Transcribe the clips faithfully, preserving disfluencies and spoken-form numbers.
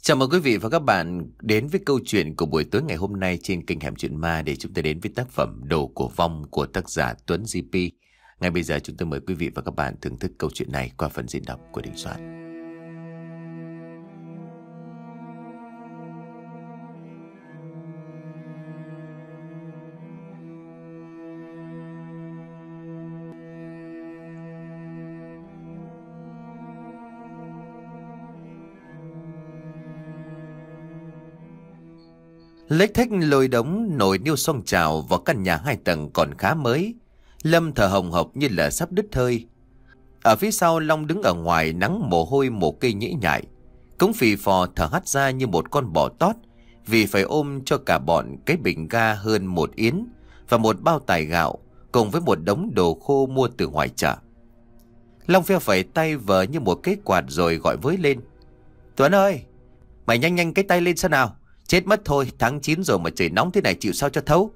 Chào mừng quý vị và các bạn đến với câu chuyện của buổi tối ngày hôm nay trên kênh Hẻm Chuyện Ma, để chúng ta đến với tác phẩm Đồ Của Vong của tác giả Tuấn gi pi. Ngay bây giờ chúng tôi mời quý vị và các bạn thưởng thức câu chuyện này qua phần diễn đọc của Đình Soạn. Lếch thếch lôi đống nồi niêu xoong trào vào căn nhà hai tầng còn khá mới. Lâm thở hồng hộc như là sắp đứt hơi. Ở phía sau, Long đứng ở ngoài nắng mồ hôi mồ cây nhễ nhại, cũng phì phò thở hắt ra như một con bò tót, vì phải ôm cho cả bọn cái bình ga hơn một yến và một bao tải gạo cùng với một đống đồ khô mua từ ngoài chợ. Long phe phẩy tay vờ như một cái quạt rồi gọi với lên: "Tuấn ơi, mày nhanh nhanh cái tay lên xem nào. Chết mất thôi, tháng chín rồi mà trời nóng thế này chịu sao cho thấu."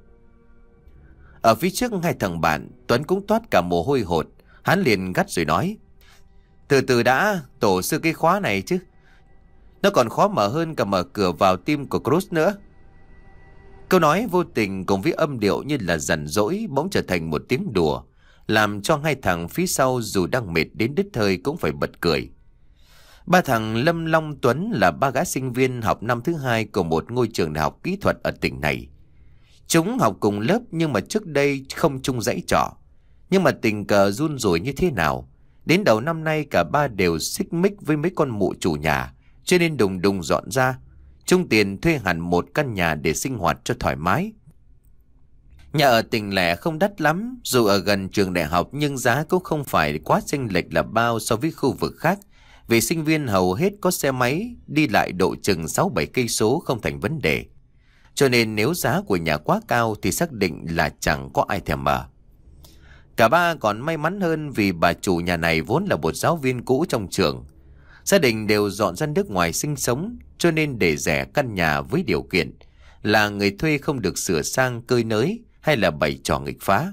Ở phía trước hai thằng bạn, Tuấn cũng toát cả mồ hôi hột. Hắn liền gắt rồi nói: "Từ từ đã, tổ sư cái khóa này chứ. Nó còn khó mở hơn cả mở cửa vào tim của Cruz nữa." Câu nói vô tình cùng với âm điệu như là giận dỗi bỗng trở thành một tiếng đùa, làm cho hai thằng phía sau dù đang mệt đến đứt hơi cũng phải bật cười. Ba thằng Lâm, Long, Tuấn là ba gã sinh viên học năm thứ hai của một ngôi trường đại học kỹ thuật ở tỉnh này. Chúng học cùng lớp nhưng mà trước đây không chung dãy trọ. Nhưng mà tình cờ run rủi như thế nào, đến đầu năm nay cả ba đều xích mích với mấy con mụ chủ nhà, cho nên đùng đùng dọn ra, chung tiền thuê hẳn một căn nhà để sinh hoạt cho thoải mái. Nhà ở tỉnh lẻ không đắt lắm, dù ở gần trường đại học nhưng giá cũng không phải quá chênh lệch là bao so với khu vực khác. Vì sinh viên hầu hết có xe máy, đi lại độ chừng sáu bảy cây số không thành vấn đề. Cho nên nếu giá của nhà quá cao thì xác định là chẳng có ai thèm mở. Cả ba còn may mắn hơn vì bà chủ nhà này vốn là một giáo viên cũ trong trường. Gia đình đều dọn ra nước ngoài sinh sống, cho nên để rẻ căn nhà với điều kiện là người thuê không được sửa sang cơi nới hay là bày trò nghịch phá.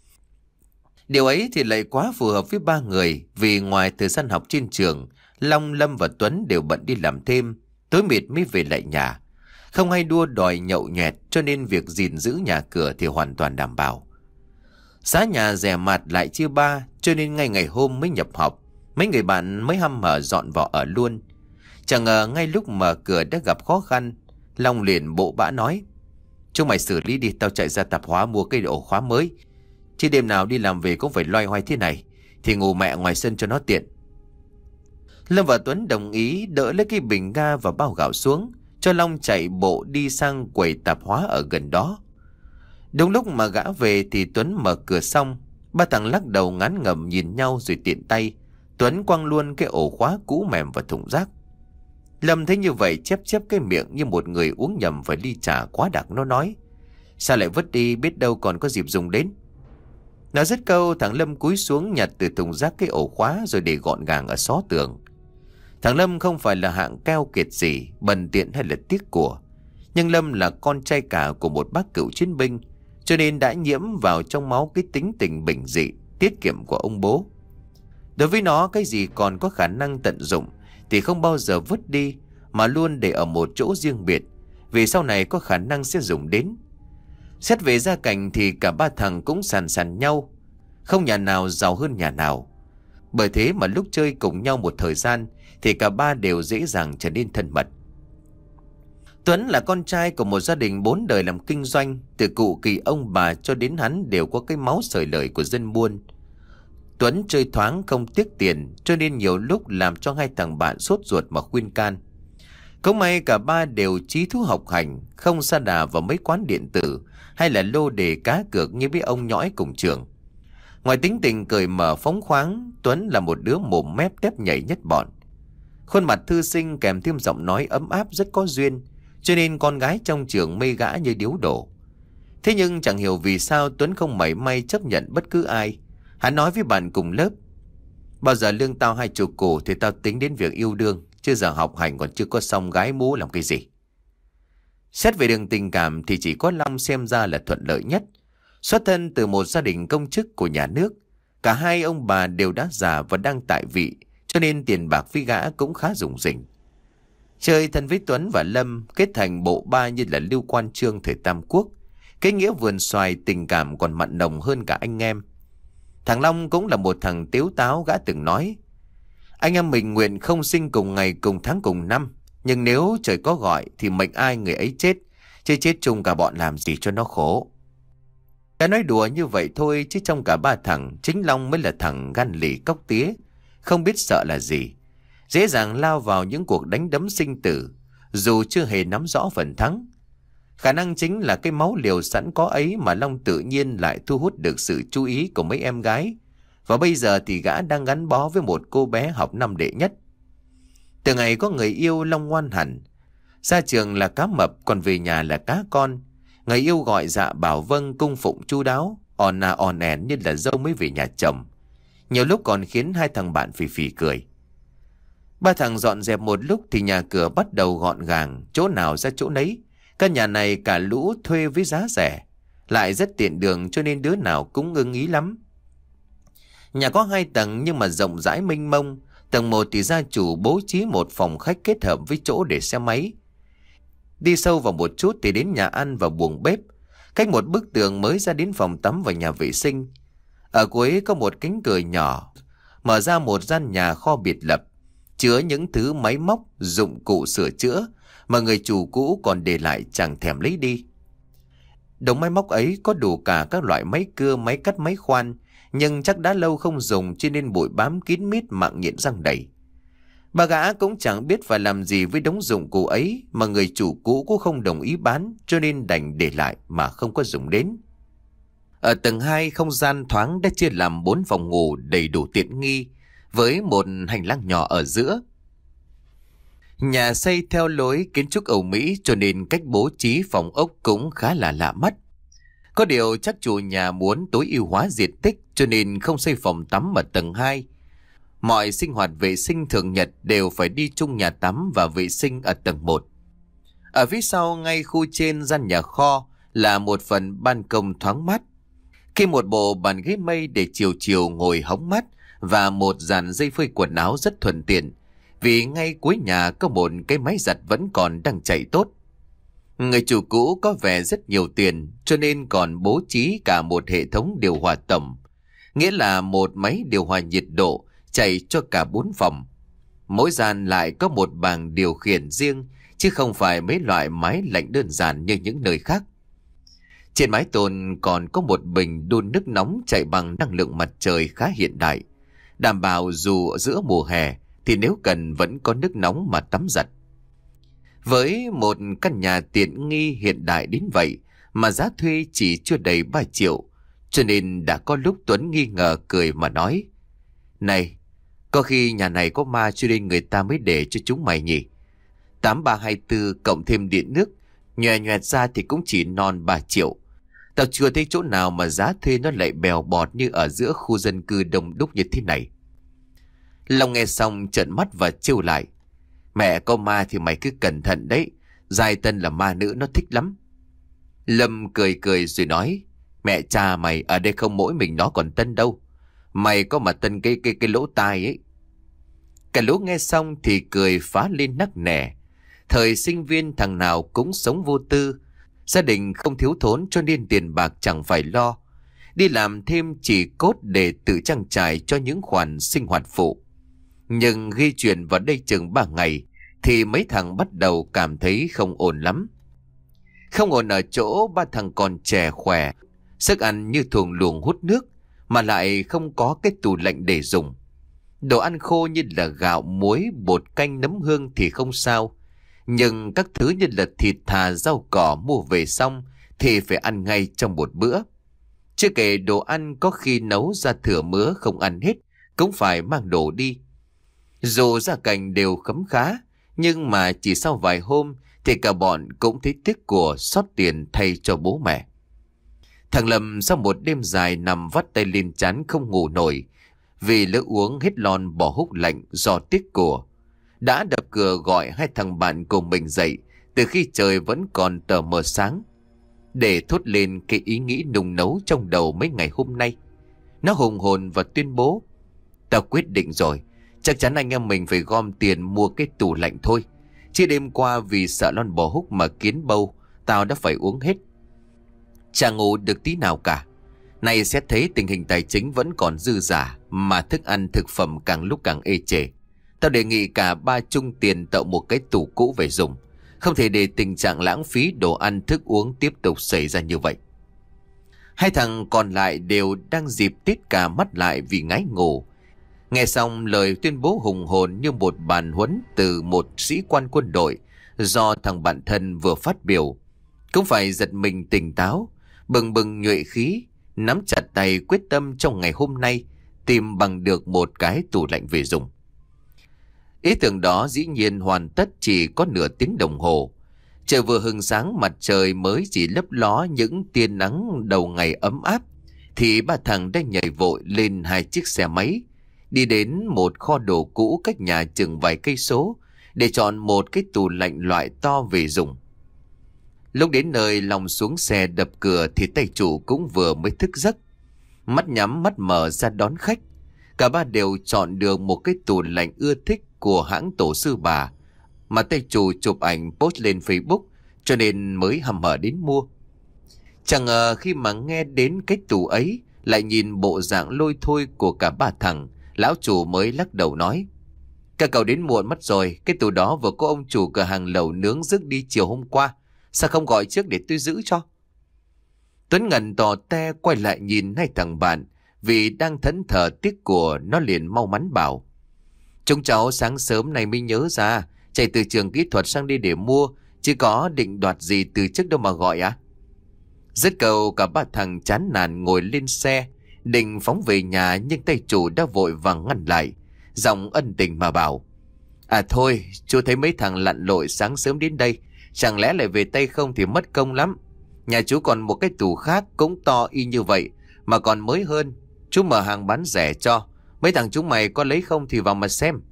Điều ấy thì lại quá phù hợp với ba người, vì ngoài thời gian học trên trường, Long, Lâm và Tuấn đều bận đi làm thêm, tối mịt mới về lại nhà. Không hay đua đòi nhậu nhẹt, cho nên việc gìn giữ nhà cửa thì hoàn toàn đảm bảo. Giá nhà rẻ mạt lại chia ba, cho nên ngay ngày hôm mới nhập học, mấy người bạn mới hăm hở dọn vào ở luôn. Chẳng ngờ ngay lúc mở cửa đã gặp khó khăn. Long liền bộ bã nói: "Chúng mày xử lý đi, tao chạy ra tạp hóa mua cái ổ khóa mới. Chứ đêm nào đi làm về cũng phải loay hoay thế này thì ngủ mẹ ngoài sân cho nó tiện." Lâm và Tuấn đồng ý, đỡ lấy cái bình ga và bao gạo xuống, cho Long chạy bộ đi sang quầy tạp hóa ở gần đó. Đúng lúc mà gã về thì Tuấn mở cửa xong. Ba thằng lắc đầu ngán ngẩm nhìn nhau rồi tiện tay Tuấn quăng luôn cái ổ khóa cũ mềm vào thùng rác. Lâm thấy như vậy chép chép cái miệng như một người uống nhầm phải ly trà quá đặc. Nó nói: "Sao lại vứt đi, biết đâu còn có dịp dùng đến." Nói dứt câu, thằng Lâm cúi xuống nhặt từ thùng rác cái ổ khóa rồi để gọn gàng ở xó tường. Thằng Lâm không phải là hạng keo kiệt gì, bần tiện hay là tiếc của. Nhưng Lâm là con trai cả của một bác cựu chiến binh, cho nên đã nhiễm vào trong máu cái tính tình bình dị, tiết kiệm của ông bố. Đối với nó, cái gì còn có khả năng tận dụng thì không bao giờ vứt đi, mà luôn để ở một chỗ riêng biệt, vì sau này có khả năng sẽ dùng đến. Xét về gia cảnh thì cả ba thằng cũng sàn sàn nhau, không nhà nào giàu hơn nhà nào. Bởi thế mà lúc chơi cùng nhau một thời gian thì cả ba đều dễ dàng trở nên thân mật. Tuấn là con trai của một gia đình bốn đời làm kinh doanh, từ cụ kỳ ông bà cho đến hắn đều có cái máu sởi lời của dân buôn. Tuấn chơi thoáng không tiếc tiền, cho nên nhiều lúc làm cho hai thằng bạn sốt ruột mà khuyên can. Cũng may cả ba đều chí thú học hành, không sa đà vào mấy quán điện tử hay là lô đề cá cược như với ông nhõi cùng trường. Ngoài tính tình cởi mở phóng khoáng, Tuấn là một đứa mồm mép tép nhảy nhất bọn. Khuôn mặt thư sinh kèm thêm giọng nói ấm áp rất có duyên, cho nên con gái trong trường mê gã như điếu đổ. Thế nhưng chẳng hiểu vì sao Tuấn không mảy may chấp nhận bất cứ ai. Hắn nói với bạn cùng lớp: "Bao giờ lương tao hai chục củ thì tao tính đến việc yêu đương, chứ giờ học hành còn chưa có xong gái mú làm cái gì." Xét về đường tình cảm thì chỉ có Long xem ra là thuận lợi nhất. Xuất thân từ một gia đình công chức của nhà nước, cả hai ông bà đều đã già và đang tại vị, cho nên tiền bạc với gã cũng khá rủng rỉnh. Chơi thân với Tuấn và Lâm kết thành bộ ba như là Lưu Quan Chương thời Tam Quốc. Cái nghĩa vườn xoài tình cảm còn mặn nồng hơn cả anh em. Thằng Long cũng là một thằng tếu táo, gã từng nói: anh em mình nguyện không sinh cùng ngày cùng tháng cùng năm, nhưng nếu trời có gọi thì mệnh ai người ấy chết, chứ chết chung cả bọn làm gì cho nó khổ. Đã nói đùa như vậy thôi, chứ trong cả ba thằng, chính Long mới là thằng gan lì cóc tía, không biết sợ là gì, dễ dàng lao vào những cuộc đánh đấm sinh tử, dù chưa hề nắm rõ phần thắng. Khả năng chính là cái máu liều sẵn có ấy mà Long tự nhiên lại thu hút được sự chú ý của mấy em gái. Và bây giờ thì gã đang gắn bó với một cô bé học năm đệ nhất. Từ ngày có người yêu, Long ngoan hẳn. Ra trường là cá mập, còn về nhà là cá con. Người yêu gọi dạ bảo vâng, cung phụng chu đáo, òn à òn ẻn như là dâu mới về nhà chồng. Nhiều lúc còn khiến hai thằng bạn phì phì cười. Ba thằng dọn dẹp một lúc thì nhà cửa bắt đầu gọn gàng, chỗ nào ra chỗ nấy. Căn nhà này cả lũ thuê với giá rẻ, lại rất tiện đường cho nên đứa nào cũng ưng ý lắm. Nhà có hai tầng nhưng mà rộng rãi mênh mông. Tầng một thì gia chủ bố trí một phòng khách kết hợp với chỗ để xe máy. Đi sâu vào một chút thì đến nhà ăn và buồng bếp. Cách một bức tường mới ra đến phòng tắm và nhà vệ sinh. Ở cuối có một cánh cửa nhỏ, mở ra một gian nhà kho biệt lập, chứa những thứ máy móc, dụng cụ sửa chữa mà người chủ cũ còn để lại chẳng thèm lấy đi. Đống máy móc ấy có đủ cả các loại máy cưa, máy cắt, máy khoan, nhưng chắc đã lâu không dùng cho nên bụi bám kín mít, mạng nhện răng đầy. Bà gã cũng chẳng biết phải làm gì với đống dụng cụ ấy mà người chủ cũ cũng không đồng ý bán, cho nên đành để lại mà không có dùng đến. Ở tầng hai, không gian thoáng đã chia làm bốn phòng ngủ đầy đủ tiện nghi, với một hành lang nhỏ ở giữa. Nhà xây theo lối kiến trúc Âu Mỹ cho nên cách bố trí phòng ốc cũng khá là lạ mắt. Có điều chắc chủ nhà muốn tối ưu hóa diện tích cho nên không xây phòng tắm ở tầng hai. Mọi sinh hoạt vệ sinh thường nhật đều phải đi chung nhà tắm và vệ sinh ở tầng một. Ở phía sau ngay khu trên gian nhà kho là một phần ban công thoáng mát. Khi một bộ bàn ghế mây để chiều chiều ngồi hóng mát và một dàn dây phơi quần áo rất thuận tiện. Vì ngay cuối nhà có một cái máy giặt vẫn còn đang chạy tốt. Người chủ cũ có vẻ rất nhiều tiền cho nên còn bố trí cả một hệ thống điều hòa tổng. Nghĩa là một máy điều hòa nhiệt độ chạy cho cả bốn phòng. Mỗi gian lại có một bảng điều khiển riêng chứ không phải mấy loại máy lạnh đơn giản như những nơi khác. Trên mái tôn còn có một bình đun nước nóng chạy bằng năng lượng mặt trời khá hiện đại, đảm bảo dù giữa mùa hè thì nếu cần vẫn có nước nóng mà tắm giặt. Với một căn nhà tiện nghi hiện đại đến vậy mà giá thuê chỉ chưa đầy ba triệu, cho nên đã có lúc Tuấn nghi ngờ cười mà nói: này, có khi nhà này có ma cho nên người ta mới để cho chúng mày nhỉ? Tám ba hai tư cộng thêm điện nước, nhòe nhòe ra thì cũng chỉ non ba triệu. Tao chưa thấy chỗ nào mà giá thuê nó lại bèo bọt như ở giữa khu dân cư đông đúc như thế này. Long nghe xong trợn mắt và trêu lại: mẹ có ma thì mày cứ cẩn thận đấy, giai tân là ma nữ nó thích lắm. Lâm cười cười rồi nói: mẹ cha mày, ở đây không mỗi mình nó còn Tân đâu. Mày có mà Tân cái cái cái lỗ tai ấy. Cả lũ nghe xong thì cười phá lên nắc nẻ. Thời sinh viên thằng nào cũng sống vô tư, gia đình không thiếu thốn cho nên tiền bạc chẳng phải lo. Đi làm thêm chỉ cốt để tự trang trải cho những khoản sinh hoạt phụ. Nhưng ghi chuyện vào đây chừng ba ngày thì mấy thằng bắt đầu cảm thấy không ổn lắm. Không ổn ở chỗ ba thằng còn trẻ khỏe, sức ăn như thuồng luồng hút nước, mà lại không có cái tủ lạnh để dùng. Đồ ăn khô như là gạo, muối, bột canh, nấm hương thì không sao. Nhưng các thứ như là thịt thà, rau cỏ mua về xong thì phải ăn ngay trong một bữa. Chưa kể đồ ăn có khi nấu ra thừa mứa không ăn hết, cũng phải mang đồ đi. Dù gia cảnh đều khấm khá, nhưng mà chỉ sau vài hôm thì cả bọn cũng thấy tiếc của xót tiền thay cho bố mẹ. Thằng Lâm sau một đêm dài nằm vắt tay lên trán không ngủ nổi, vì lỡ uống hết lon bỏ húc lạnh do tiếc của. Đã đập cửa gọi hai thằng bạn cùng mình dậy từ khi trời vẫn còn tờ mờ sáng, để thốt lên cái ý nghĩ nung nấu trong đầu mấy ngày hôm nay. Nó hùng hồn và tuyên bố: tao quyết định rồi, chắc chắn anh em mình phải gom tiền mua cái tủ lạnh thôi. Chứ đêm qua vì sợ lon bò húc mà kiến bâu, tao đã phải uống hết. Chả ngủ được tí nào cả. Này xét thấy tình hình tài chính vẫn còn dư giả, mà thức ăn thực phẩm càng lúc càng ê chề. Tao đề nghị cả ba chung tiền tậu một cái tủ cũ về dùng. Không thể để tình trạng lãng phí đồ ăn thức uống tiếp tục xảy ra như vậy. Hai thằng còn lại đều đang dịp tít cả mắt lại vì ngái ngủ. Nghe xong lời tuyên bố hùng hồn như một bàn huấn từ một sĩ quan quân đội do thằng bạn thân vừa phát biểu, cũng phải giật mình tỉnh táo, bừng bừng nhuệ khí, nắm chặt tay quyết tâm trong ngày hôm nay tìm bằng được một cái tủ lạnh về dùng. Ý tưởng đó dĩ nhiên hoàn tất chỉ có nửa tiếng đồng hồ. Trời vừa hừng sáng, mặt trời mới chỉ lấp ló những tia nắng đầu ngày ấm áp, thì ba thằng đã nhảy vội lên hai chiếc xe máy, đi đến một kho đồ cũ cách nhà chừng vài cây số để chọn một cái tủ lạnh loại to về dùng. Lúc đến nơi, Long xuống xe đập cửa thì tay chủ cũng vừa mới thức giấc, mắt nhắm mắt mở ra đón khách. Cả ba đều chọn được một cái tủ lạnh ưa thích của hãng tổ sư bà mà tay chủ chụp ảnh post lên Facebook, cho nên mới hăm hở đến mua. Chẳng ngờ khi mà nghe đến cái tủ ấy, lại nhìn bộ dạng lôi thôi của cả ba thằng, lão chủ mới lắc đầu nói: "Các cậu đến muộn mất rồi, cái tủ đó vừa có ông chủ cửa hàng lẩu nướng rước đi chiều hôm qua, sao không gọi trước để tôi giữ cho?" Tuấn Ngân tò te quay lại nhìn hai thằng bạn, vì đang thẫn thờ tiếc của nó liền mau mắn bảo: "Chúng cháu sáng sớm này mới nhớ ra, chạy từ trường kỹ thuật sang đi để mua, chứ có định đoạt gì từ trước đâu mà gọi á." Dứt câu, cả ba thằng chán nản ngồi lên xe định phóng về nhà, nhưng tay chủ đã vội vàng ngăn lại, giọng ân tình mà bảo: "À thôi, chú thấy mấy thằng lặn lội sáng sớm đến đây, chẳng lẽ lại về tay không thì mất công lắm. Nhà chú còn một cái tủ khác cũng to y như vậy mà còn mới hơn, chú mở hàng bán rẻ cho. Mấy thằng chúng mày có lấy không thì vào mà xem."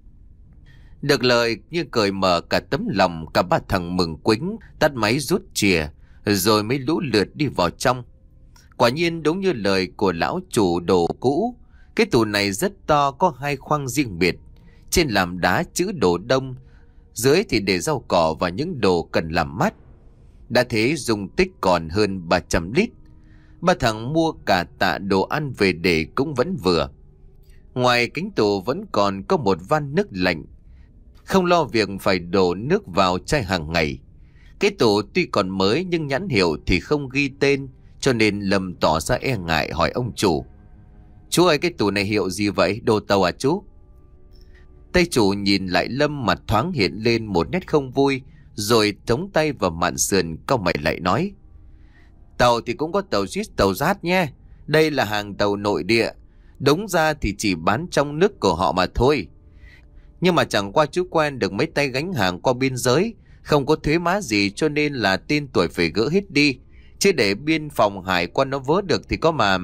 Được lời như cởi mở cả tấm lòng, cả ba thằng mừng quính tắt máy rút chìa rồi mới lũ lượt đi vào trong. Quả nhiên đúng như lời của lão chủ đồ cũ, cái tủ này rất to, có hai khoang riêng biệt, trên làm đá chữ đồ đông, dưới thì để rau cỏ và những đồ cần làm mát. Đã thế dung tích còn hơn ba trăm lít. Ba thằng mua cả tạ đồ ăn về để cũng vẫn vừa. Ngoài cánh tủ vẫn còn có một van nước lạnh, không lo việc phải đổ nước vào chai hàng ngày. Cái tủ tuy còn mới nhưng nhãn hiệu thì không ghi tên, cho nên Lâm tỏ ra e ngại hỏi ông chủ: "Chú ơi, cái tủ này hiệu gì vậy? Đồ tàu à chú?" Tay chủ nhìn lại Lâm, mặt thoáng hiện lên một nét không vui, rồi chống tay vào mạn sườn cau mày lại nói: "Tàu thì cũng có tàu Swiss, tàu Giát nhé. Đây là hàng tàu nội địa, đúng ra thì chỉ bán trong nước của họ mà thôi. Nhưng mà chẳng qua chú quen được mấy tay gánh hàng qua biên giới, không có thuế má gì, cho nên là tên tuổi phải gỡ hết đi. Chứ để biên phòng hải quan nó vớ được thì có mà..."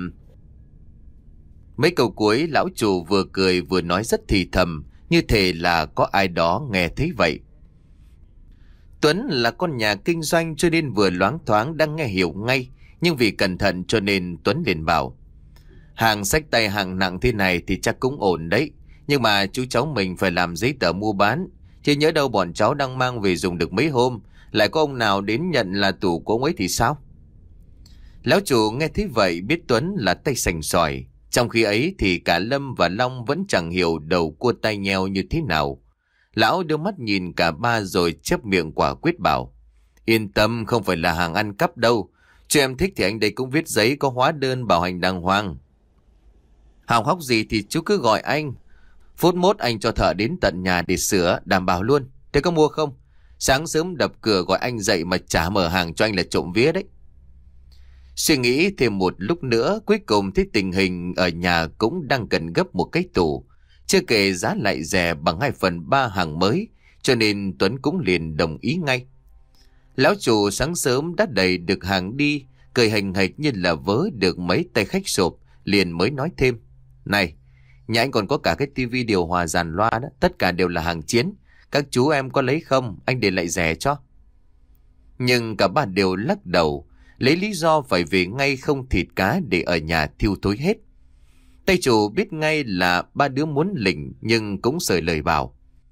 Mấy câu cuối lão chủ vừa cười vừa nói rất thì thầm, như thể là có ai đó nghe thấy vậy. Tuấn là con nhà kinh doanh cho nên vừa loáng thoáng đang nghe hiểu ngay, nhưng vì cẩn thận cho nên Tuấn liền bảo: "Hàng xách tay hàng nặng thế này thì chắc cũng ổn đấy, nhưng mà chú cháu mình phải làm giấy tờ mua bán, chứ nhớ đâu bọn cháu đang mang về dùng được mấy hôm, lại có ông nào đến nhận là tủ của ông ấy thì sao?" Lão chủ nghe thấy vậy biết Tuấn là tay sành sỏi. Trong khi ấy thì cả Lâm và Long vẫn chẳng hiểu đầu cua tay nheo như thế nào. Lão đưa mắt nhìn cả ba rồi chép miệng quả quyết bảo: "Yên tâm, không phải là hàng ăn cắp đâu. Cho em thích thì anh đây cũng viết giấy có hóa đơn bảo hành đàng hoàng. Hỏng hóc gì thì chú cứ gọi anh. Phút mốt anh cho thợ đến tận nhà để sửa, đảm bảo luôn. Thế có mua không? Sáng sớm đập cửa gọi anh dậy mà chả mở hàng cho anh là trộm vía đấy." Suy nghĩ thêm một lúc nữa, cuối cùng thấy tình hình ở nhà cũng đang cần gấp một cái tủ, chưa kể giá lại rẻ bằng hai phần ba hàng mới, cho nên Tuấn cũng liền đồng ý ngay. Lão chủ sáng sớm đã đẩy được hàng đi, cười hành hạch như là vớ được mấy tay khách sộp, liền mới nói thêm: "Này, nhà anh còn có cả cái tivi điều hòa dàn loa đó, tất cả đều là hàng chiến. Các chú em có lấy không? Anh để lại rẻ cho." Nhưng cả ba đều lắc đầu, lấy lý do phải về ngay không thịt cá để ở nhà thiêu thối hết. Tay chủ biết ngay là ba đứa muốn lỉnh, nhưng cũng sởi lời bảo: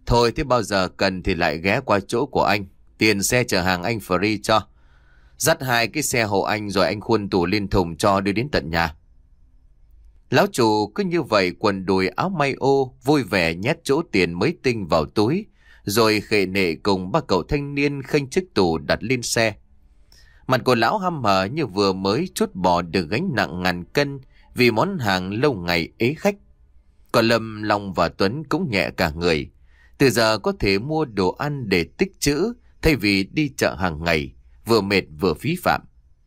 Thôi thế bao giờ cần thì lại ghé qua chỗ của anh. Tiền xe chở hàng anh free cho. Dắt hai cái xe hộ anh rồi anh khuôn tủ lên thùng cho đưa đến tận nhà. Lão chủ cứ như vậy quần đùi áo may ô, vui vẻ nhét chỗ tiền mới tinh vào túi, rồi khệ nệ cùng ba cậu thanh niên khênh chiếc tủ đặt lên xe. Mặt của lão hăm hở như vừa mới trút bỏ được gánh nặng ngàn cân vì món hàng lâu ngày ế khách. Còn Lâm, Long và Tuấn cũng nhẹ cả người. Từ giờ có thể mua đồ ăn để tích trữ thay vì đi chợ hàng ngày, vừa mệt vừa phí phạm.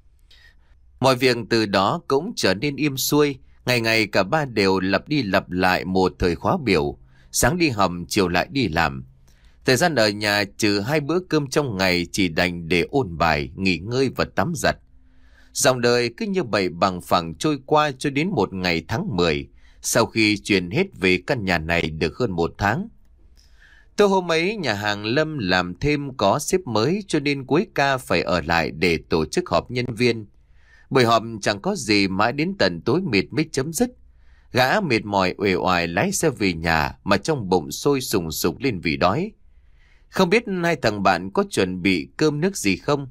Mọi việc từ đó cũng trở nên im xuôi. Ngày ngày cả ba đều lặp đi lặp lại một thời khóa biểu. Sáng đi học, chiều lại đi làm. Thời gian ở nhà trừ hai bữa cơm trong ngày chỉ dành để ôn bài, nghỉ ngơi và tắm giặt. Dòng đời cứ như vậy bằng phẳng trôi qua cho đến một ngày tháng mười, sau khi chuyển hết về căn nhà này được hơn một tháng. Tối hôm ấy nhà hàng Lâm làm thêm có sếp mới cho nên cuối ca phải ở lại để tổ chức họp nhân viên. Buổi họp chẳng có gì mãi đến tận tối mịt mới chấm dứt. Gã mệt mỏi uể oải lái xe về nhà mà trong bụng sôi sùng sục lên vì đói. Không biết hai thằng bạn có chuẩn bị cơm nước gì không?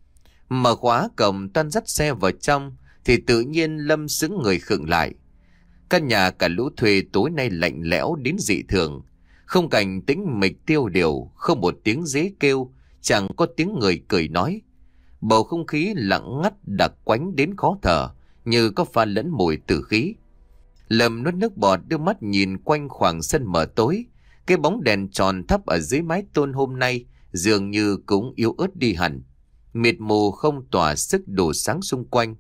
Mở khóa cổng toan dắt xe vào trong thì tự nhiên Lâm sững người khựng lại. Căn nhà cả lũ thuê tối nay lạnh lẽo đến dị thường. Không cảnh tĩnh mịch tiêu điều, không một tiếng dế kêu, chẳng có tiếng người cười nói. Bầu không khí lặng ngắt đặc quánh đến khó thở, như có pha lẫn mùi tử khí. Lâm nuốt nước bọt đưa mắt nhìn quanh khoảng sân mờ tối. Cái bóng đèn tròn thấp ở dưới mái tôn hôm nay dường như cũng yếu ớt đi hẳn. Mịt mù không tỏa sức đủ sáng xung quanh.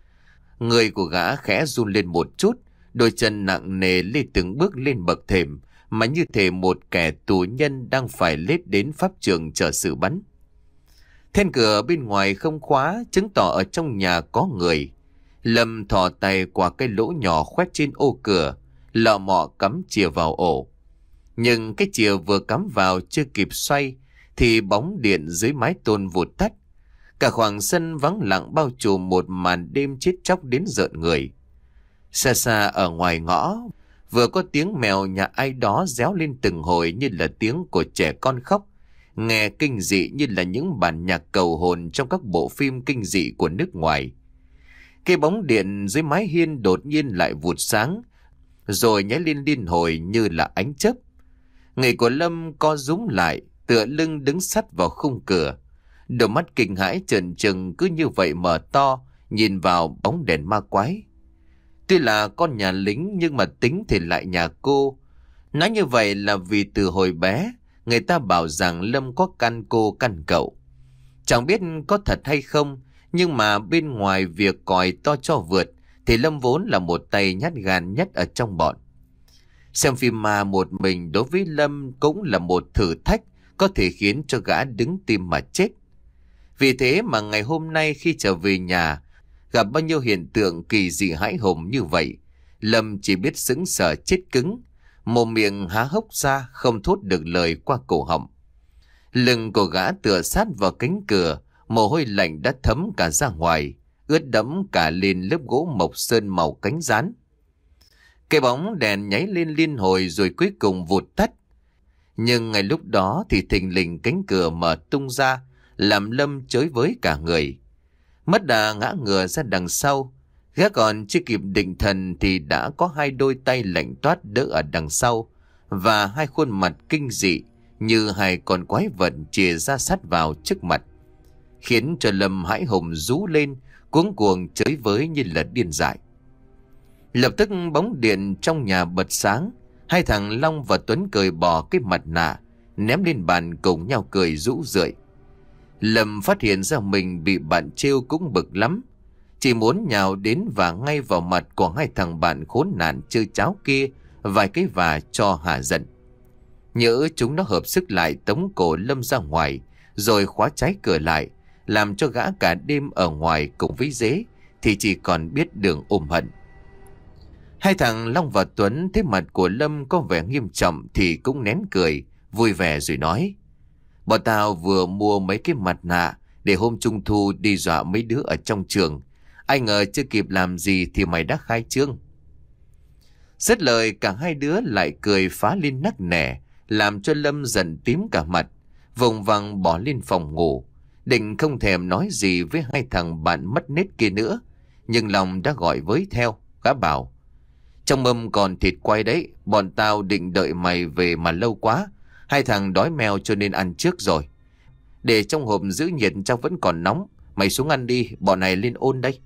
Người của gã khẽ run lên một chút, đôi chân nặng nề lê từng bước lên bậc thềm, mà như thể một kẻ tù nhân đang phải lết đến pháp trường chờ xử bắn. Then cửa bên ngoài không khóa, chứng tỏ ở trong nhà có người. Lâm thò tay qua cái lỗ nhỏ khoét trên ô cửa, lọ mọ cắm chìa vào ổ. Nhưng cái chìa vừa cắm vào chưa kịp xoay thì bóng điện dưới mái tôn vụt tắt. Cả khoảng sân vắng lặng bao trùm một màn đêm chết chóc đến rợn người. Xa xa ở ngoài ngõ vừa có tiếng mèo nhà ai đó réo lên từng hồi như là tiếng của trẻ con khóc, nghe kinh dị như là những bản nhạc cầu hồn trong các bộ phim kinh dị của nước ngoài. Cái bóng điện dưới mái hiên đột nhiên lại vụt sáng, rồi nháy lên liên hồi như là ánh chớp. Người của Lâm co rúm lại, tựa lưng đứng sắt vào khung cửa. Đôi mắt kinh hãi trần trừng cứ như vậy mở to, nhìn vào bóng đèn ma quái. Tuy là con nhà lính nhưng mà tính thì lại nhà cô. Nói như vậy là vì từ hồi bé, người ta bảo rằng Lâm có căn cô căn cậu. Chẳng biết có thật hay không, nhưng mà bên ngoài việc còi to cho vượt, thì Lâm vốn là một tay nhát gan nhất ở trong bọn. Xem phim ma một mình đối với Lâm cũng là một thử thách có thể khiến cho gã đứng tim mà chết. Vì thế mà ngày hôm nay khi trở về nhà, gặp bao nhiêu hiện tượng kỳ dị hãi hùng như vậy, Lâm chỉ biết sững sờ chết cứng, mồm miệng há hốc ra không thốt được lời qua cổ họng. Lưng của gã tựa sát vào cánh cửa, mồ hôi lạnh đã thấm cả ra ngoài, ướt đẫm cả lên lớp gỗ mộc sơn màu cánh rán. Cái bóng đèn nháy lên liên hồi rồi cuối cùng vụt tắt. Nhưng ngay lúc đó thì thình lình cánh cửa mở tung ra, làm Lâm chới với cả người. Mất đà ngã ngửa ra đằng sau, gã còn chưa kịp định thần thì đã có hai đôi tay lạnh toát đỡ ở đằng sau, và hai khuôn mặt kinh dị như hai con quái vật chìa ra sát vào trước mặt, khiến cho Lâm hãi hùng rú lên, cuống cuồng chới với như là điên dại. Lập tức bóng điện trong nhà bật sáng, hai thằng Long và Tuấn cười bỏ cái mặt nạ, ném lên bàn cùng nhau cười rũ rượi. Lâm phát hiện ra mình bị bạn trêu cũng bực lắm, chỉ muốn nhào đến và ngay vào mặt của hai thằng bạn khốn nạn chơi cháo kia vài cái và cho hả giận. Nhỡ chúng nó hợp sức lại tống cổ Lâm ra ngoài, rồi khóa trái cửa lại, làm cho gã cả đêm ở ngoài cùng với dế thì chỉ còn biết đường ôm hận. Hai thằng Long và Tuấn thấy mặt của Lâm có vẻ nghiêm trọng thì cũng nén cười, vui vẻ rồi nói: "Bọn tao vừa mua mấy cái mặt nạ để hôm Trung Thu đi dọa mấy đứa ở trong trường. Ai ngờ chưa kịp làm gì thì mày đã khai trương." Dứt lời cả hai đứa lại cười phá lên nắc nẻ, làm cho Lâm dần tím cả mặt, vùng vằng bỏ lên phòng ngủ, định không thèm nói gì với hai thằng bạn mất nết kia nữa, nhưng lòng đã gọi với theo. Gã bảo: trong mâm còn thịt quay đấy, bọn tao định đợi mày về mà lâu quá, hai thằng đói mèo cho nên ăn trước rồi. Để trong hộp giữ nhiệt trong vẫn còn nóng, mày xuống ăn đi, bọn này lên ôn đây.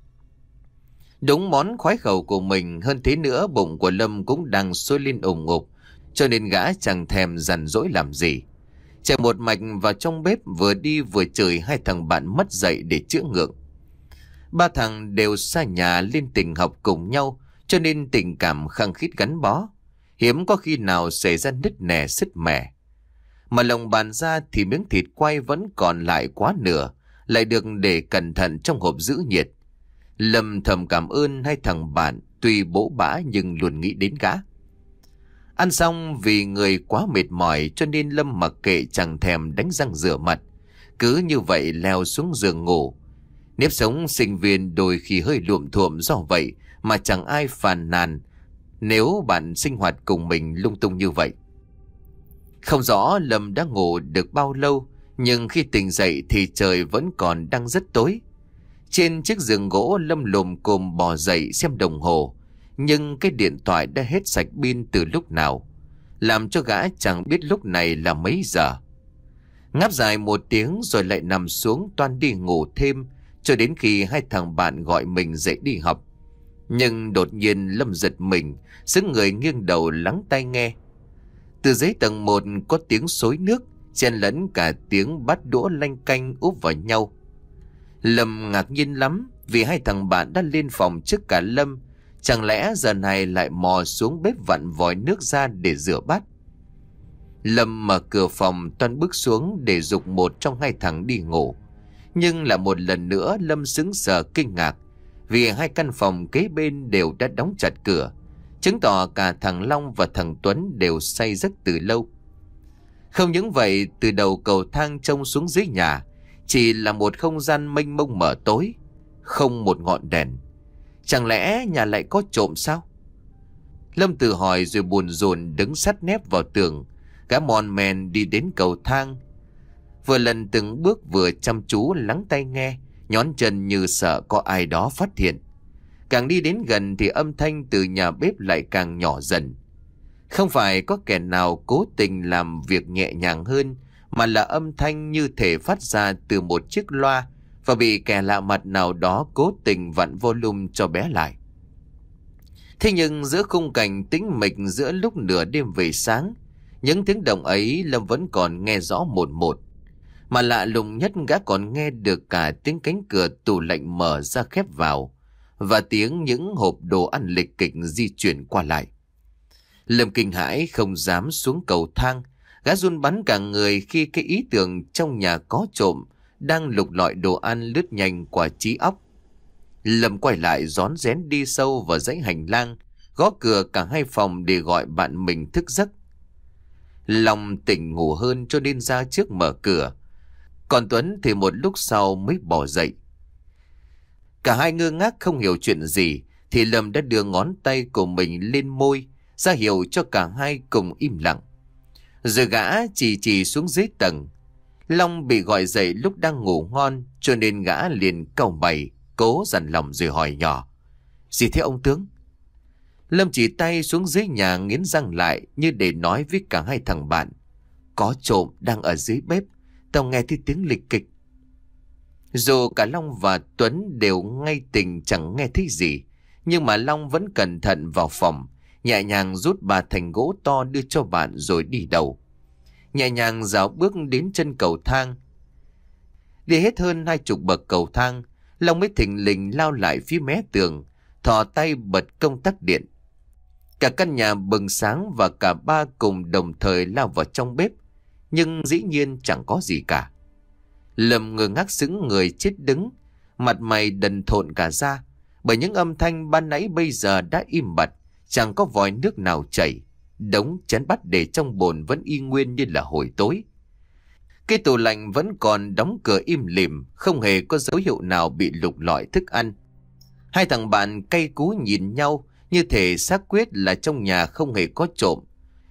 Đúng món khoái khẩu của mình, hơn thế nữa bụng của Lâm cũng đang sôi lên ủng ục, cho nên gã chẳng thèm dằn dỗi làm gì. Chạy một mạch vào trong bếp, vừa đi vừa chửi hai thằng bạn mất dạy để chữa ngượng. Ba thằng đều xa nhà lên tỉnh học cùng nhau, cho nên tình cảm khăng khít gắn bó, hiếm có khi nào xảy ra nứt nẻ sứt mẻ. Mà lòng bàn ra thì miếng thịt quay vẫn còn lại quá nửa, lại được để cẩn thận trong hộp giữ nhiệt. Lâm thầm cảm ơn hai thằng bạn, tuy bỗ bã nhưng luôn nghĩ đến gã. Ăn xong vì người quá mệt mỏi cho nên Lâm mặc kệ chẳng thèm đánh răng rửa mặt, cứ như vậy leo xuống giường ngủ. Nếp sống sinh viên đôi khi hơi luộm thuộm, do vậy mà chẳng ai phàn nàn nếu bạn sinh hoạt cùng mình lung tung như vậy. Không rõ Lâm đã ngủ được bao lâu, nhưng khi tỉnh dậy thì trời vẫn còn đang rất tối. Trên chiếc giường gỗ, Lâm lồm cồm bò dậy xem đồng hồ, nhưng cái điện thoại đã hết sạch pin từ lúc nào, làm cho gã chẳng biết lúc này là mấy giờ. Ngáp dài một tiếng rồi lại nằm xuống toan đi ngủ thêm, cho đến khi hai thằng bạn gọi mình dậy đi học. Nhưng đột nhiên Lâm giật mình, sững người nghiêng đầu lắng tai nghe. Từ dưới tầng một có tiếng xối nước, chen lẫn cả tiếng bát đũa lanh canh úp vào nhau. Lâm ngạc nhiên lắm, vì hai thằng bạn đã lên phòng trước cả Lâm. Chẳng lẽ giờ này lại mò xuống bếp vặn vòi nước ra để rửa bát? Lâm mở cửa phòng toan bước xuống để giục một trong hai thằng đi ngủ. Nhưng là một lần nữa Lâm sững sờ kinh ngạc, vì hai căn phòng kế bên đều đã đóng chặt cửa, chứng tỏ cả thằng Long và thằng Tuấn đều say giấc từ lâu. Không những vậy, từ đầu cầu thang trông xuống dưới nhà chỉ là một không gian mênh mông mờ tối, không một ngọn đèn. Chẳng lẽ nhà lại có trộm sao? Lâm tự hỏi rồi buồn rồn đứng sát nép vào tường. Gã mòn men đi đến cầu thang, vừa lần từng bước vừa chăm chú lắng tai nghe, nhón chân như sợ có ai đó phát hiện. Càng đi đến gần thì âm thanh từ nhà bếp lại càng nhỏ dần. Không phải có kẻ nào cố tình làm việc nhẹ nhàng hơn, mà là âm thanh như thể phát ra từ một chiếc loa và bị kẻ lạ mặt nào đó cố tình vặn volume cho bé lại. Thế nhưng giữa khung cảnh tĩnh mịch giữa lúc nửa đêm về sáng, những tiếng động ấy Lâm vẫn còn nghe rõ một một. Mà lạ lùng nhất, gã còn nghe được cả tiếng cánh cửa tủ lạnh mở ra khép vào, và tiếng những hộp đồ ăn lịch kịch di chuyển qua lại. Lâm kinh hãi không dám xuống cầu thang. Gã run bắn cả người khi cái ý tưởng trong nhà có trộm đang lục lọi đồ ăn lướt nhanh qua trí óc. Lâm quay lại rón rén đi sâu vào dãy hành lang, gõ cửa cả hai phòng để gọi bạn mình thức giấc. Long tỉnh ngủ hơn cho nên ra trước mở cửa, còn Tuấn thì một lúc sau mới bỏ dậy. Cả hai ngơ ngác không hiểu chuyện gì, thì Lâm đã đưa ngón tay của mình lên môi, ra hiệu cho cả hai cùng im lặng. Rồi gã chỉ chỉ xuống dưới tầng. Long bị gọi dậy lúc đang ngủ ngon, cho nên gã liền cau mày, cố dằn lòng rồi hỏi nhỏ: "Gì thế ông tướng?" Lâm chỉ tay xuống dưới nhà, nghiến răng lại như để nói với cả hai thằng bạn: "Có trộm đang ở dưới bếp, tao nghe thấy tiếng lịch kịch." Dù cả Long và Tuấn đều ngay tình chẳng nghe thấy gì, nhưng mà Long vẫn cẩn thận vào phòng, nhẹ nhàng rút ba thành gỗ to đưa cho bạn rồi đi đầu. Nhẹ nhàng dạo bước đến chân cầu thang. Đi hết hơn hai chục bậc cầu thang, Long mới thình lình lao lại phía mé tường, thò tay bật công tắc điện. Cả căn nhà bừng sáng và cả ba cùng đồng thời lao vào trong bếp, nhưng dĩ nhiên chẳng có gì cả. Lâm ngơ ngác sững người chết đứng, mặt mày đần thộn cả ra, bởi những âm thanh ban nãy bây giờ đã im bặt, chẳng có vòi nước nào chảy, đống chén bát để trong bồn vẫn y nguyên như là hồi tối. Cái tủ lạnh vẫn còn đóng cửa im lìm, không hề có dấu hiệu nào bị lục lọi thức ăn. Hai thằng bạn cay cú nhìn nhau, như thể xác quyết là trong nhà không hề có trộm.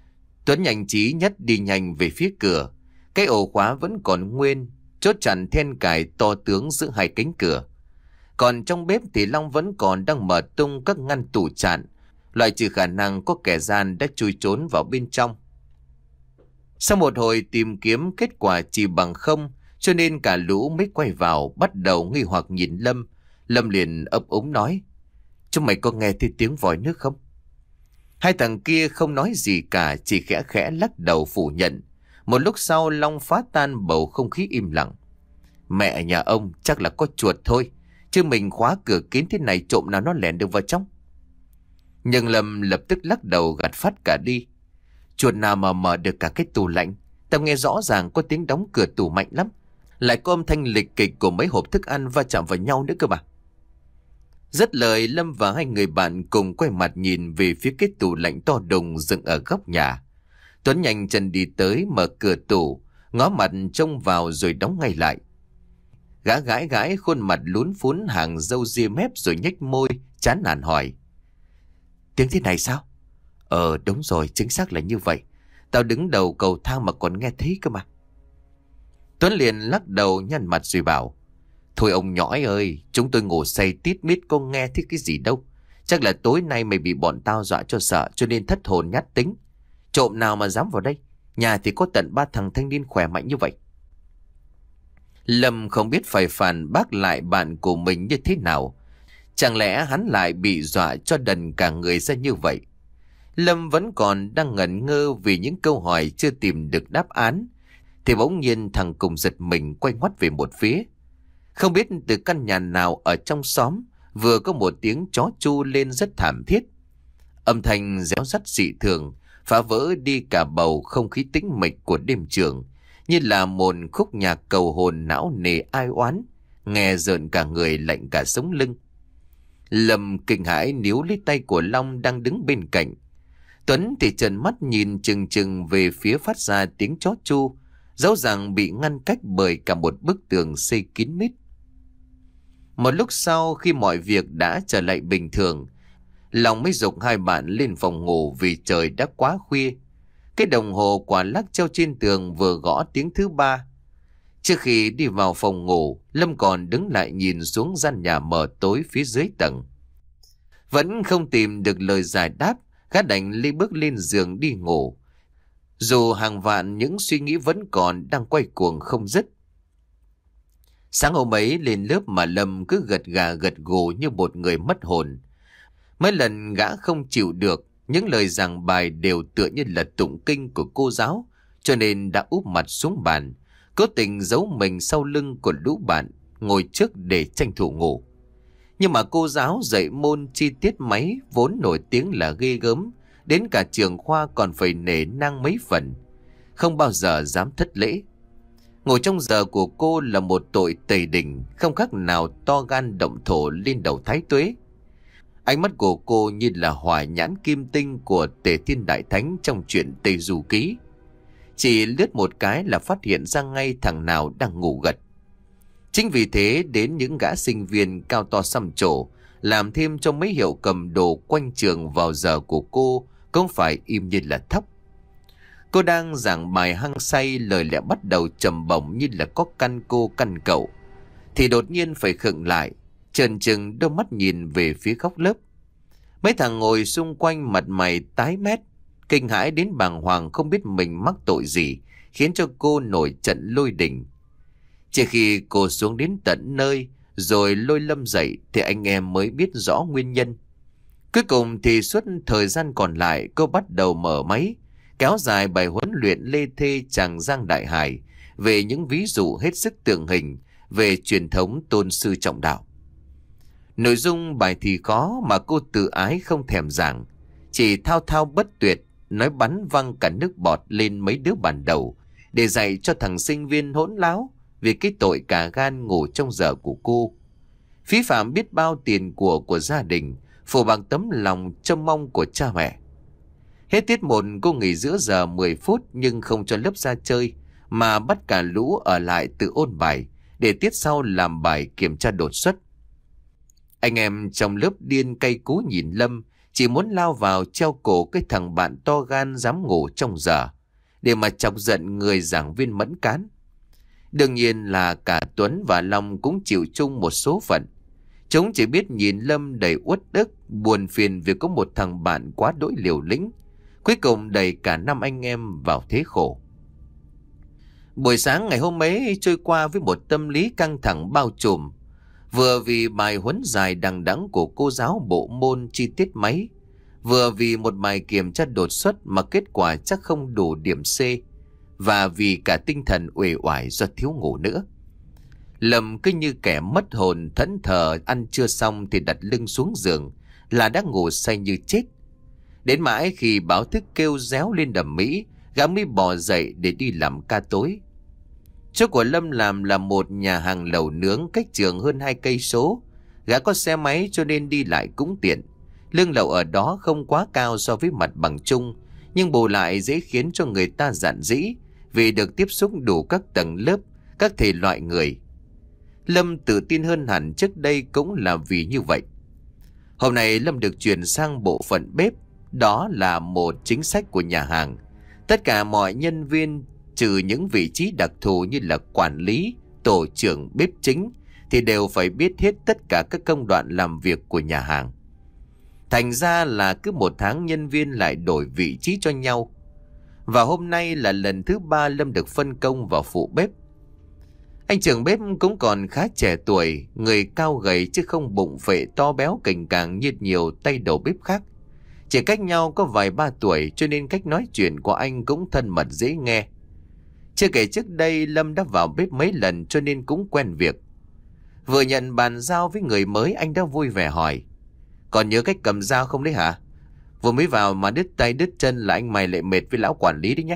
Tuấn nhanh trí nhất đi nhanh về phía cửa. Cái ổ khóa vẫn còn nguyên, chốt chặn then cài to tướng giữa hai cánh cửa. Còn trong bếp thì Long vẫn còn đang mở tung các ngăn tủ chạn, loại trừ khả năng có kẻ gian đã chui trốn vào bên trong. Sau một hồi tìm kiếm, kết quả chỉ bằng không, cho nên cả lũ mới quay vào, bắt đầu nghi hoặc nhìn Lâm. Lâm liền ấp úng nói: "Chúng mày có nghe thấy tiếng vòi nước không?" Hai thằng kia không nói gì cả, chỉ khẽ khẽ lắc đầu phủ nhận. Một lúc sau Long phá tan bầu không khí im lặng: "Mẹ nhà ông chắc là có chuột thôi, chứ mình khóa cửa kín thế này trộm nào nó lẻn được vào trong." Nhưng Lâm lập tức lắc đầu gạt phát cả đi: "Chuột nào mà mở được cả cái tủ lạnh? Tao nghe rõ ràng có tiếng đóng cửa tủ mạnh lắm, lại có âm thanh lịch kịch của mấy hộp thức ăn va chạm vào nhau nữa cơ mà." Dứt lời, Lâm và hai người bạn cùng quay mặt nhìn về phía cái tủ lạnh to đùng dựng ở góc nhà. Tuấn nhanh chân đi tới, mở cửa tủ, ngó mặt trông vào rồi đóng ngay lại. Gã gãi gãi khuôn mặt lún phún hàng râu ria mép rồi nhếch môi, chán nản hỏi: "Tiếng thế này sao?" "Ờ đúng rồi, chính xác là như vậy. Tao đứng đầu cầu thang mà còn nghe thấy cơ mà." Tuấn liền lắc đầu nhăn mặt rồi bảo: "Thôi ông nhõi ơi, chúng tôi ngủ say tít mít có nghe thấy cái gì đâu. Chắc là tối nay mày bị bọn tao dọa cho sợ cho nên thất hồn nhát tính. Trộm nào mà dám vào đây, nhà thì có tận ba thằng thanh niên khỏe mạnh như vậy." Lâm không biết phải phản bác lại bạn của mình như thế nào. Chẳng lẽ hắn lại bị dọa cho đần cả người ra như vậy? Lâm vẫn còn đang ngẩn ngơ vì những câu hỏi chưa tìm được đáp án, thì bỗng nhiên thằng cùng giật mình quay ngoắt về một phía. Không biết từ căn nhà nào ở trong xóm vừa có một tiếng chó chu lên rất thảm thiết. Âm thanh réo rắt dị thường, phá vỡ đi cả bầu không khí tĩnh mịch của đêm trường, như là một khúc nhạc cầu hồn não nề ai oán, nghe rợn cả người lạnh cả sống lưng. Lâm kinh hãi níu lấy tay của Long đang đứng bên cạnh. Tuấn thì trợn mắt nhìn chừng chừng về phía phát ra tiếng chó chu, dẫu rằng bị ngăn cách bởi cả một bức tường xây kín mít. Một lúc sau, khi mọi việc đã trở lại bình thường, Long mới giục hai bạn lên phòng ngủ vì trời đã quá khuya. Cái đồng hồ quả lắc treo trên tường vừa gõ tiếng thứ ba. Trước khi đi vào phòng ngủ, Lâm còn đứng lại nhìn xuống gian nhà mờ tối phía dưới tầng. Vẫn không tìm được lời giải đáp, gã đành li bước lên giường đi ngủ, dù hàng vạn những suy nghĩ vẫn còn đang quay cuồng không dứt. Sáng hôm ấy lên lớp mà Lâm cứ gật gà gật gù như một người mất hồn. Mấy lần gã không chịu được, những lời giảng bài đều tựa như là tụng kinh của cô giáo, cho nên đã úp mặt xuống bàn, cố tình giấu mình sau lưng của lũ bạn, ngồi trước để tranh thủ ngủ. Nhưng mà cô giáo dạy môn chi tiết máy vốn nổi tiếng là ghê gớm, đến cả trường khoa còn phải nể nang mấy phần, không bao giờ dám thất lễ. Ngồi trong giờ của cô là một tội tày đình, không khác nào to gan động thổ lên đầu Thái Tuế. Ánh mắt của cô như là hỏa nhãn kim tinh của Tề Thiên Đại Thánh trong truyện Tây Du Ký. Chỉ lướt một cái là phát hiện ra ngay thằng nào đang ngủ gật. Chính vì thế đến những gã sinh viên cao to xăm trổ, làm thêm cho mấy hiệu cầm đồ quanh trường vào giờ của cô cũng phải im như là thóc. Cô đang giảng bài hăng say, lời lẽ bắt đầu trầm bổng như là có căn cô căn cậu, thì đột nhiên phải khựng lại, chần chừng đôi mắt nhìn về phía góc lớp. Mấy thằng ngồi xung quanh mặt mày tái mét, kinh hãi đến bàng hoàng không biết mình mắc tội gì, khiến cho cô nổi trận lôi đình. Chỉ khi cô xuống đến tận nơi rồi lôi Lâm dậy thì anh em mới biết rõ nguyên nhân. Cuối cùng thì suốt thời gian còn lại cô bắt đầu mở máy, kéo dài bài huấn luyện lê thê Tràng Giang Đại Hải về những ví dụ hết sức tượng hình về truyền thống tôn sư trọng đạo. Nội dung bài thì khó mà cô tự ái không thèm giảng, chỉ thao thao bất tuyệt, nói bắn văng cả nước bọt lên mấy đứa ban đầu để dạy cho thằng sinh viên hỗn láo vì cái tội cả gan ngủ trong giờ của cô. Phí phạm biết bao tiền của của gia đình, phủ bằng tấm lòng trông mong của cha mẹ. Hết tiết một cô nghỉ giữa giờ mười phút nhưng không cho lớp ra chơi, mà bắt cả lũ ở lại tự ôn bài để tiết sau làm bài kiểm tra đột xuất. Anh em trong lớp điên cay cú nhìn Lâm, chỉ muốn lao vào treo cổ cái thằng bạn to gan dám ngủ trong giờ, để mà chọc giận người giảng viên mẫn cán. Đương nhiên là cả Tuấn và Long cũng chịu chung một số phận. Chúng chỉ biết nhìn Lâm đầy uất ức, buồn phiền vì có một thằng bạn quá đỗi liều lĩnh, cuối cùng đẩy cả năm anh em vào thế khổ. Buổi sáng ngày hôm ấy trôi qua với một tâm lý căng thẳng bao trùm, vừa vì bài huấn dài đằng đẵng của cô giáo bộ môn chi tiết máy, vừa vì một bài kiểm tra đột xuất mà kết quả chắc không đủ điểm C, và vì cả tinh thần uể oải do thiếu ngủ nữa. Lâm cứ như kẻ mất hồn thẫn thờ, ăn trưa xong thì đặt lưng xuống giường là đã ngủ say như chết. Đến mãi khi báo thức kêu réo lên đầm mỹ, gã mới bò dậy để đi làm ca tối. Chỗ của Lâm làm là một nhà hàng lẩu nướng cách trường hơn hai cây số. Gã có xe máy cho nên đi lại cũng tiện. Lương lậu ở đó không quá cao so với mặt bằng chung, nhưng bù lại dễ khiến cho người ta dạn dĩ vì được tiếp xúc đủ các tầng lớp, các thể loại người. Lâm tự tin hơn hẳn trước đây cũng là vì như vậy. Hôm nay Lâm được chuyển sang bộ phận bếp. Đó là một chính sách của nhà hàng. Tất cả mọi nhân viên, trừ những vị trí đặc thù như là quản lý, tổ trưởng, bếp chính, thì đều phải biết hết tất cả các công đoạn làm việc của nhà hàng. Thành ra là cứ một tháng nhân viên lại đổi vị trí cho nhau. Và hôm nay là lần thứ ba Lâm được phân công vào phụ bếp. Anh trưởng bếp cũng còn khá trẻ tuổi, người cao gầy chứ không bụng phệ to béo cành càng như nhiều tay đầu bếp khác. Chỉ cách nhau có vài ba tuổi cho nên cách nói chuyện của anh cũng thân mật dễ nghe. Chưa kể trước đây Lâm đã vào bếp mấy lần cho nên cũng quen việc. Vừa nhận bàn giao với người mới, anh đã vui vẻ hỏi: "Còn nhớ cách cầm dao không đấy hả? Vừa mới vào mà đứt tay đứt chân là anh mày lại mệt với lão quản lý đấy nhé."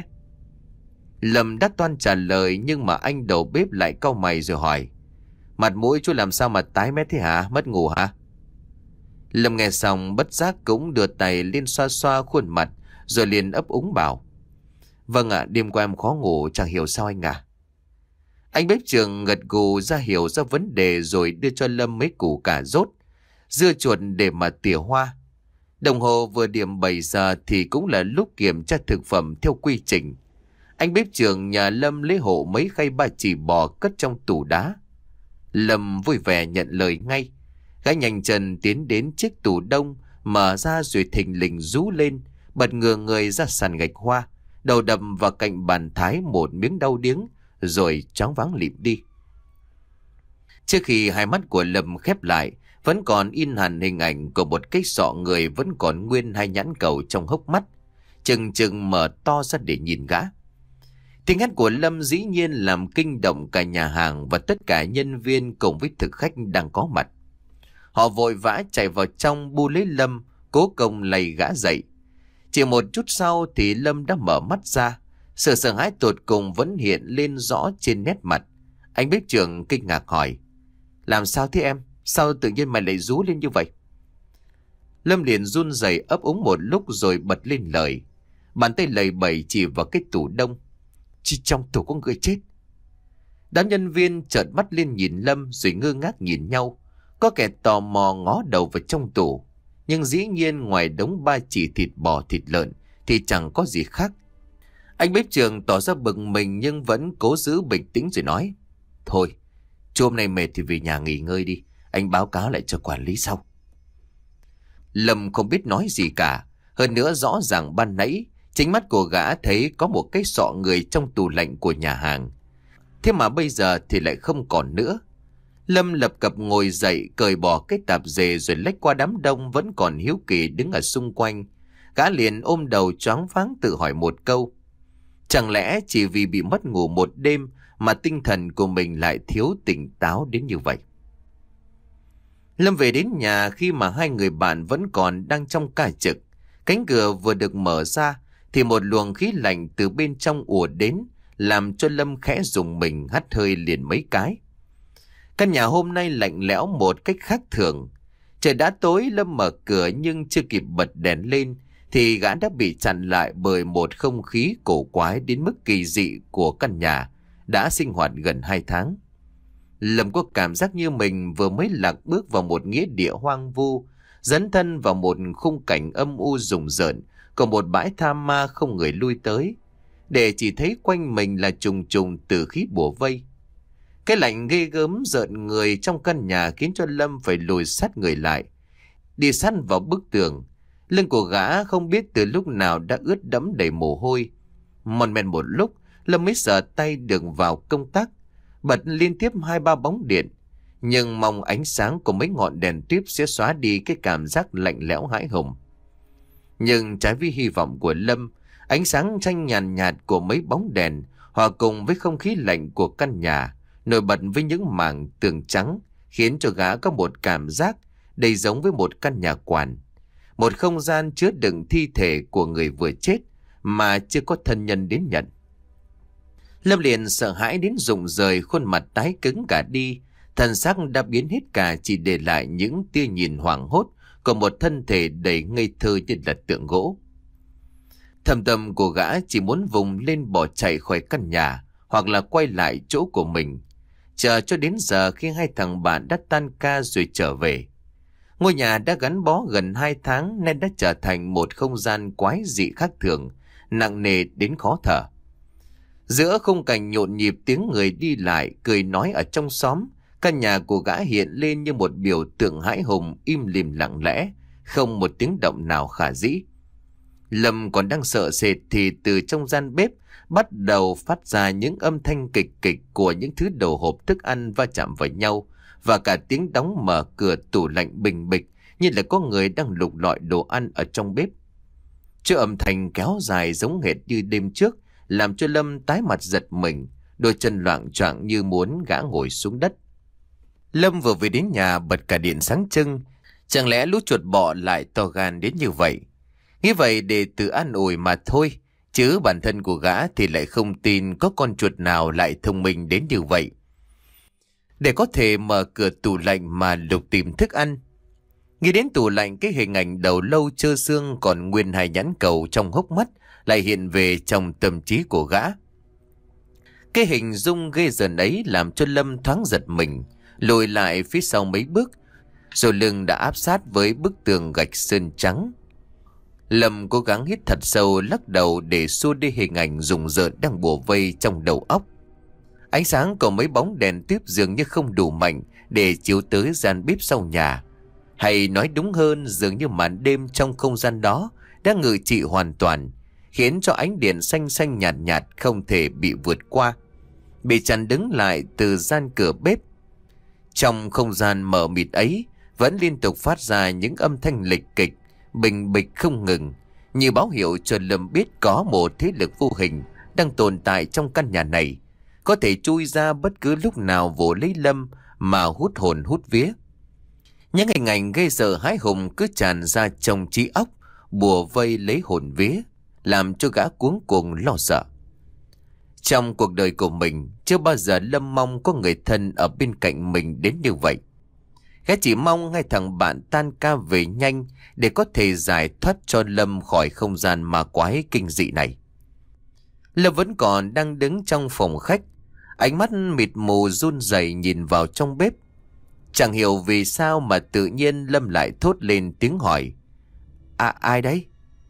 Lâm đã toan trả lời nhưng mà anh đầu bếp lại cau mày rồi hỏi: "Mặt mũi chú làm sao mà tái mét thế hả? Mất ngủ hả?" Lâm nghe xong bất giác cũng đưa tay lên xoa xoa khuôn mặt, rồi liền ấp úng bảo: "Vâng ạ, đêm qua em khó ngủ, chẳng hiểu sao anh à." Anh bếp trưởng gật gù ra hiểu ra vấn đề rồi đưa cho Lâm mấy củ cà rốt, dưa chuột để mà tỉa hoa. Đồng hồ vừa điểm bảy giờ thì cũng là lúc kiểm tra thực phẩm theo quy trình. Anh bếp trưởng nhà Lâm lấy hộ mấy khay ba chỉ bò cất trong tủ đá. Lâm vui vẻ nhận lời ngay. Gã nhanh chân tiến đến chiếc tủ đông, mở ra rồi thình lình rú lên, bật ngửa người ra sàn gạch hoa, đầu đập vào cạnh bàn thái một miếng đau điếng, rồi choáng váng lịm đi. Trước khi hai mắt của Lâm khép lại, vẫn còn in hẳn hình ảnh của một cái sọ người vẫn còn nguyên hai nhãn cầu trong hốc mắt, chừng chừng mở to ra để nhìn gã. Tiếng hét của Lâm dĩ nhiên làm kinh động cả nhà hàng và tất cả nhân viên cùng với thực khách đang có mặt. Họ vội vã chạy vào trong bu lấy Lâm, cố công lay gã dậy. Chỉ một chút sau thì Lâm đã mở mắt ra, sự sợ hãi tột cùng vẫn hiện lên rõ trên nét mặt. Anh bếp trưởng kinh ngạc hỏi: "Làm sao thế em? Sao tự nhiên mày lại rú lên như vậy?" Lâm liền run rẩy ấp úng một lúc rồi bật lên lời, bàn tay lầy bẩy chỉ vào cái tủ đông: "Chỉ trong tủ có người chết." Đám nhân viên trợn mắt lên nhìn Lâm rồi ngơ ngác nhìn nhau. Có kẻ tò mò ngó đầu vào trong tủ, nhưng dĩ nhiên ngoài đống ba chỉ thịt bò thịt lợn thì chẳng có gì khác. Anh bếp trưởng tỏ ra bực mình nhưng vẫn cố giữ bình tĩnh rồi nói: "Thôi, chú hôm nay mệt thì về nhà nghỉ ngơi đi, anh báo cáo lại cho quản lý sau." Lâm không biết nói gì cả. Hơn nữa rõ ràng ban nãy chính mắt của gã thấy có một cái sọ người trong tủ lạnh của nhà hàng, thế mà bây giờ thì lại không còn nữa. Lâm lập cập ngồi dậy, cởi bỏ cái tạp dề rồi lách qua đám đông vẫn còn hiếu kỳ đứng ở xung quanh. Gã liền ôm đầu choáng váng tự hỏi một câu: chẳng lẽ chỉ vì bị mất ngủ một đêm mà tinh thần của mình lại thiếu tỉnh táo đến như vậy? Lâm về đến nhà khi mà hai người bạn vẫn còn đang trong ca trực. Cánh cửa vừa được mở ra thì một luồng khí lạnh từ bên trong ùa đến, làm cho Lâm khẽ rùng mình hắt hơi liền mấy cái. Căn nhà hôm nay lạnh lẽo một cách khác thường. Trời đã tối, Lâm mở cửa nhưng chưa kịp bật đèn lên thì gã đã bị chặn lại bởi một không khí cổ quái đến mức kỳ dị của căn nhà đã sinh hoạt gần hai tháng. Lâm có cảm giác như mình vừa mới lạc bước vào một nghĩa địa hoang vu, dấn thân vào một khung cảnh âm u rùng rợn của một bãi tha ma không người lui tới, để chỉ thấy quanh mình là trùng trùng tử khí bủa vây. Cái lạnh ghê gớm rợn người trong căn nhà khiến cho Lâm phải lùi sát người lại, đi sát vào bức tường. Lưng của gã không biết từ lúc nào đã ướt đẫm đầy mồ hôi. Mòn men một lúc, Lâm mới sờ tay được vào công tắc, bật liên tiếp hai ba bóng điện, nhưng mong ánh sáng của mấy ngọn đèn tuyếp sẽ xóa đi cái cảm giác lạnh lẽo hãi hùng. Nhưng trái với hy vọng của Lâm, ánh sáng xanh nhàn nhạt, nhạt của mấy bóng đèn hòa cùng với không khí lạnh của căn nhà nổi bật với những mảng tường trắng, khiến cho gã có một cảm giác đầy giống với một căn nhà quản, một không gian chứa đựng thi thể của người vừa chết mà chưa có thân nhân đến nhận. Lâm liền sợ hãi đến rụng rời, khuôn mặt tái cứng cả đi, thần sắc đã biến hết cả, chỉ để lại những tia nhìn hoảng hốt của một thân thể đầy ngây thơ như là tượng gỗ. Thầm tâm của gã chỉ muốn vùng lên bỏ chạy khỏi căn nhà, hoặc là quay lại chỗ của mình, chờ cho đến giờ khi hai thằng bạn đã tan ca rồi trở về. Ngôi nhà đã gắn bó gần hai tháng nên đã trở thành một không gian quái dị khác thường, nặng nề đến khó thở. Giữa khung cảnh nhộn nhịp tiếng người đi lại, cười nói ở trong xóm, căn nhà của gã hiện lên như một biểu tượng hãi hùng, im lìm lặng lẽ, không một tiếng động nào khả dĩ. Lâm còn đang sợ sệt thì từ trong gian bếp bắt đầu phát ra những âm thanh kịch kịch của những thứ đồ hộp thức ăn va chạm vào nhau, và cả tiếng đóng mở cửa tủ lạnh bình bịch như là có người đang lục lọi đồ ăn ở trong bếp. Chứ âm thanh kéo dài giống hệt như đêm trước, làm cho Lâm tái mặt giật mình, đôi chân loạng choạng như muốn gã ngồi xuống đất. Lâm vừa về đến nhà bật cả điện sáng trưng, chẳng lẽ lũ chuột bọ lại to gan đến như vậy? Nghĩ vậy để tự an ủi mà thôi, chứ bản thân của gã thì lại không tin có con chuột nào lại thông minh đến như vậy, để có thể mở cửa tủ lạnh mà lục tìm thức ăn. Nghĩ đến tủ lạnh, cái hình ảnh đầu lâu trơ xương còn nguyên hai nhãn cầu trong hốc mắt lại hiện về trong tâm trí của gã. Cái hình dung ghê rợn ấy làm cho Lâm thoáng giật mình, lùi lại phía sau mấy bước, rồi lưng đã áp sát với bức tường gạch sơn trắng. Lâm cố gắng hít thật sâu, lắc đầu để xua đi hình ảnh rùng rợn đang bủa vây trong đầu óc. Ánh sáng của mấy bóng đèn tuyếp dường như không đủ mạnh để chiếu tới gian bếp sau nhà. Hay nói đúng hơn, dường như màn đêm trong không gian đó đã ngự trị hoàn toàn, khiến cho ánh điện xanh xanh nhạt nhạt không thể bị vượt qua, bị chặn đứng lại từ gian cửa bếp. Trong không gian mờ mịt ấy vẫn liên tục phát ra những âm thanh lịch kịch, bình bịch không ngừng, như báo hiệu cho Lâm biết có một thế lực vô hình đang tồn tại trong căn nhà này, có thể chui ra bất cứ lúc nào vồ lấy Lâm mà hút hồn hút vía. Những hình ảnh gây sợ hãi hùng cứ tràn ra trong trí óc, bùa vây lấy hồn vía, làm cho gã cuống cuồng lo sợ. Trong cuộc đời của mình, chưa bao giờ Lâm mong có người thân ở bên cạnh mình đến như vậy. Gã chỉ mong hai thằng bạn tan ca về nhanh để có thể giải thoát cho Lâm khỏi không gian ma quái kinh dị này. Lâm vẫn còn đang đứng trong phòng khách, ánh mắt mịt mù run rẩy nhìn vào trong bếp. Chẳng hiểu vì sao mà tự nhiên Lâm lại thốt lên tiếng hỏi: À, ai đấy?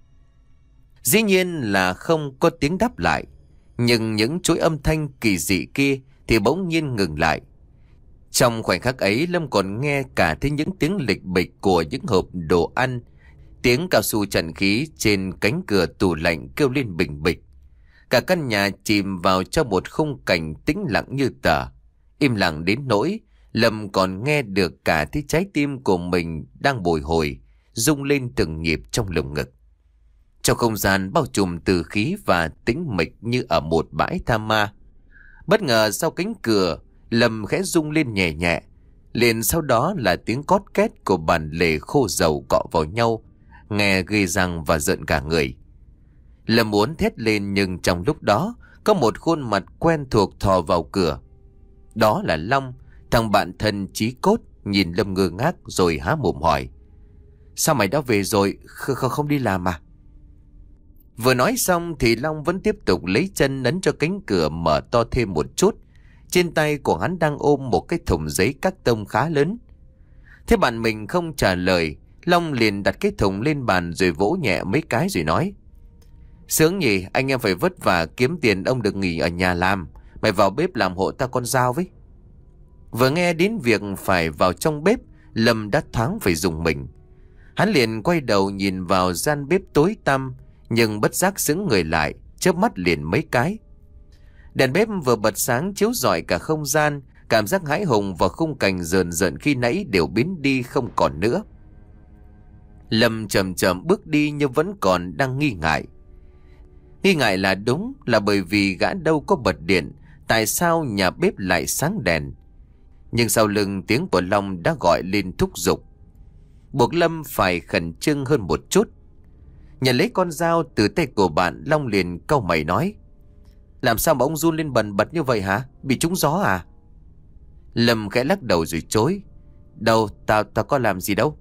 Dĩ nhiên là không có tiếng đáp lại, nhưng những chuỗi âm thanh kỳ dị kia thì bỗng nhiên ngừng lại. Trong khoảnh khắc ấy, Lâm còn nghe cả thấy những tiếng lịch bịch của những hộp đồ ăn, tiếng cao su chặn khí trên cánh cửa tủ lạnh kêu lên bình bịch. Cả căn nhà chìm vào trong một khung cảnh tĩnh lặng như tờ, im lặng đến nỗi Lâm còn nghe được cả thấy trái tim của mình đang bồi hồi, rung lên từng nhịp trong lồng ngực. Trong không gian bao trùm từ khí và tĩnh mịch như ở một bãi tha ma, bất ngờ sau cánh cửa, Lâm khẽ rung lên nhẹ nhẹ, liền sau đó là tiếng cót két của bàn lề khô dầu cọ vào nhau, nghe ghê răng và rợn cả người. Lâm muốn thét lên, nhưng trong lúc đó có một khuôn mặt quen thuộc thò vào cửa. Đó là Long, thằng bạn thân chí cốt, nhìn Lâm ngơ ngác rồi há mồm hỏi: Sao mày đã về rồi, Kh không đi làm à? Vừa nói xong thì Long vẫn tiếp tục lấy chân ấn cho cánh cửa mở to thêm một chút. Trên tay của hắn đang ôm một cái thùng giấy các tông khá lớn. Thế bạn mình không trả lời, Long liền đặt cái thùng lên bàn rồi vỗ nhẹ mấy cái rồi nói: Sướng nhỉ, anh em phải vất vả kiếm tiền, ông được nghỉ ở nhà làm. Mày vào bếp làm hộ ta con dao với. Vừa nghe đến việc phải vào trong bếp, Lâm đã thoáng phải dùng mình. Hắn liền quay đầu nhìn vào gian bếp tối tăm, nhưng bất giác sững người lại, chớp mắt liền mấy cái. Đèn bếp vừa bật sáng chiếu rọi cả không gian, cảm giác hãi hùng và khung cảnh rờn rợn khi nãy đều biến đi không còn nữa. Lâm chậm chậm bước đi nhưng vẫn còn đang nghi ngại. Nghi ngại là đúng, là bởi vì gã đâu có bật điện, tại sao nhà bếp lại sáng đèn. Nhưng sau lưng tiếng của Long đã gọi lên thúc giục, buộc Lâm phải khẩn trương hơn một chút. Nhận lấy con dao từ tay của bạn, Long liền cau mày nói: Làm sao mà ông run lên bần bật như vậy hả? Bị trúng gió à? Lâm khẽ lắc đầu rồi chối: Đâu, tao tao có làm gì đâu.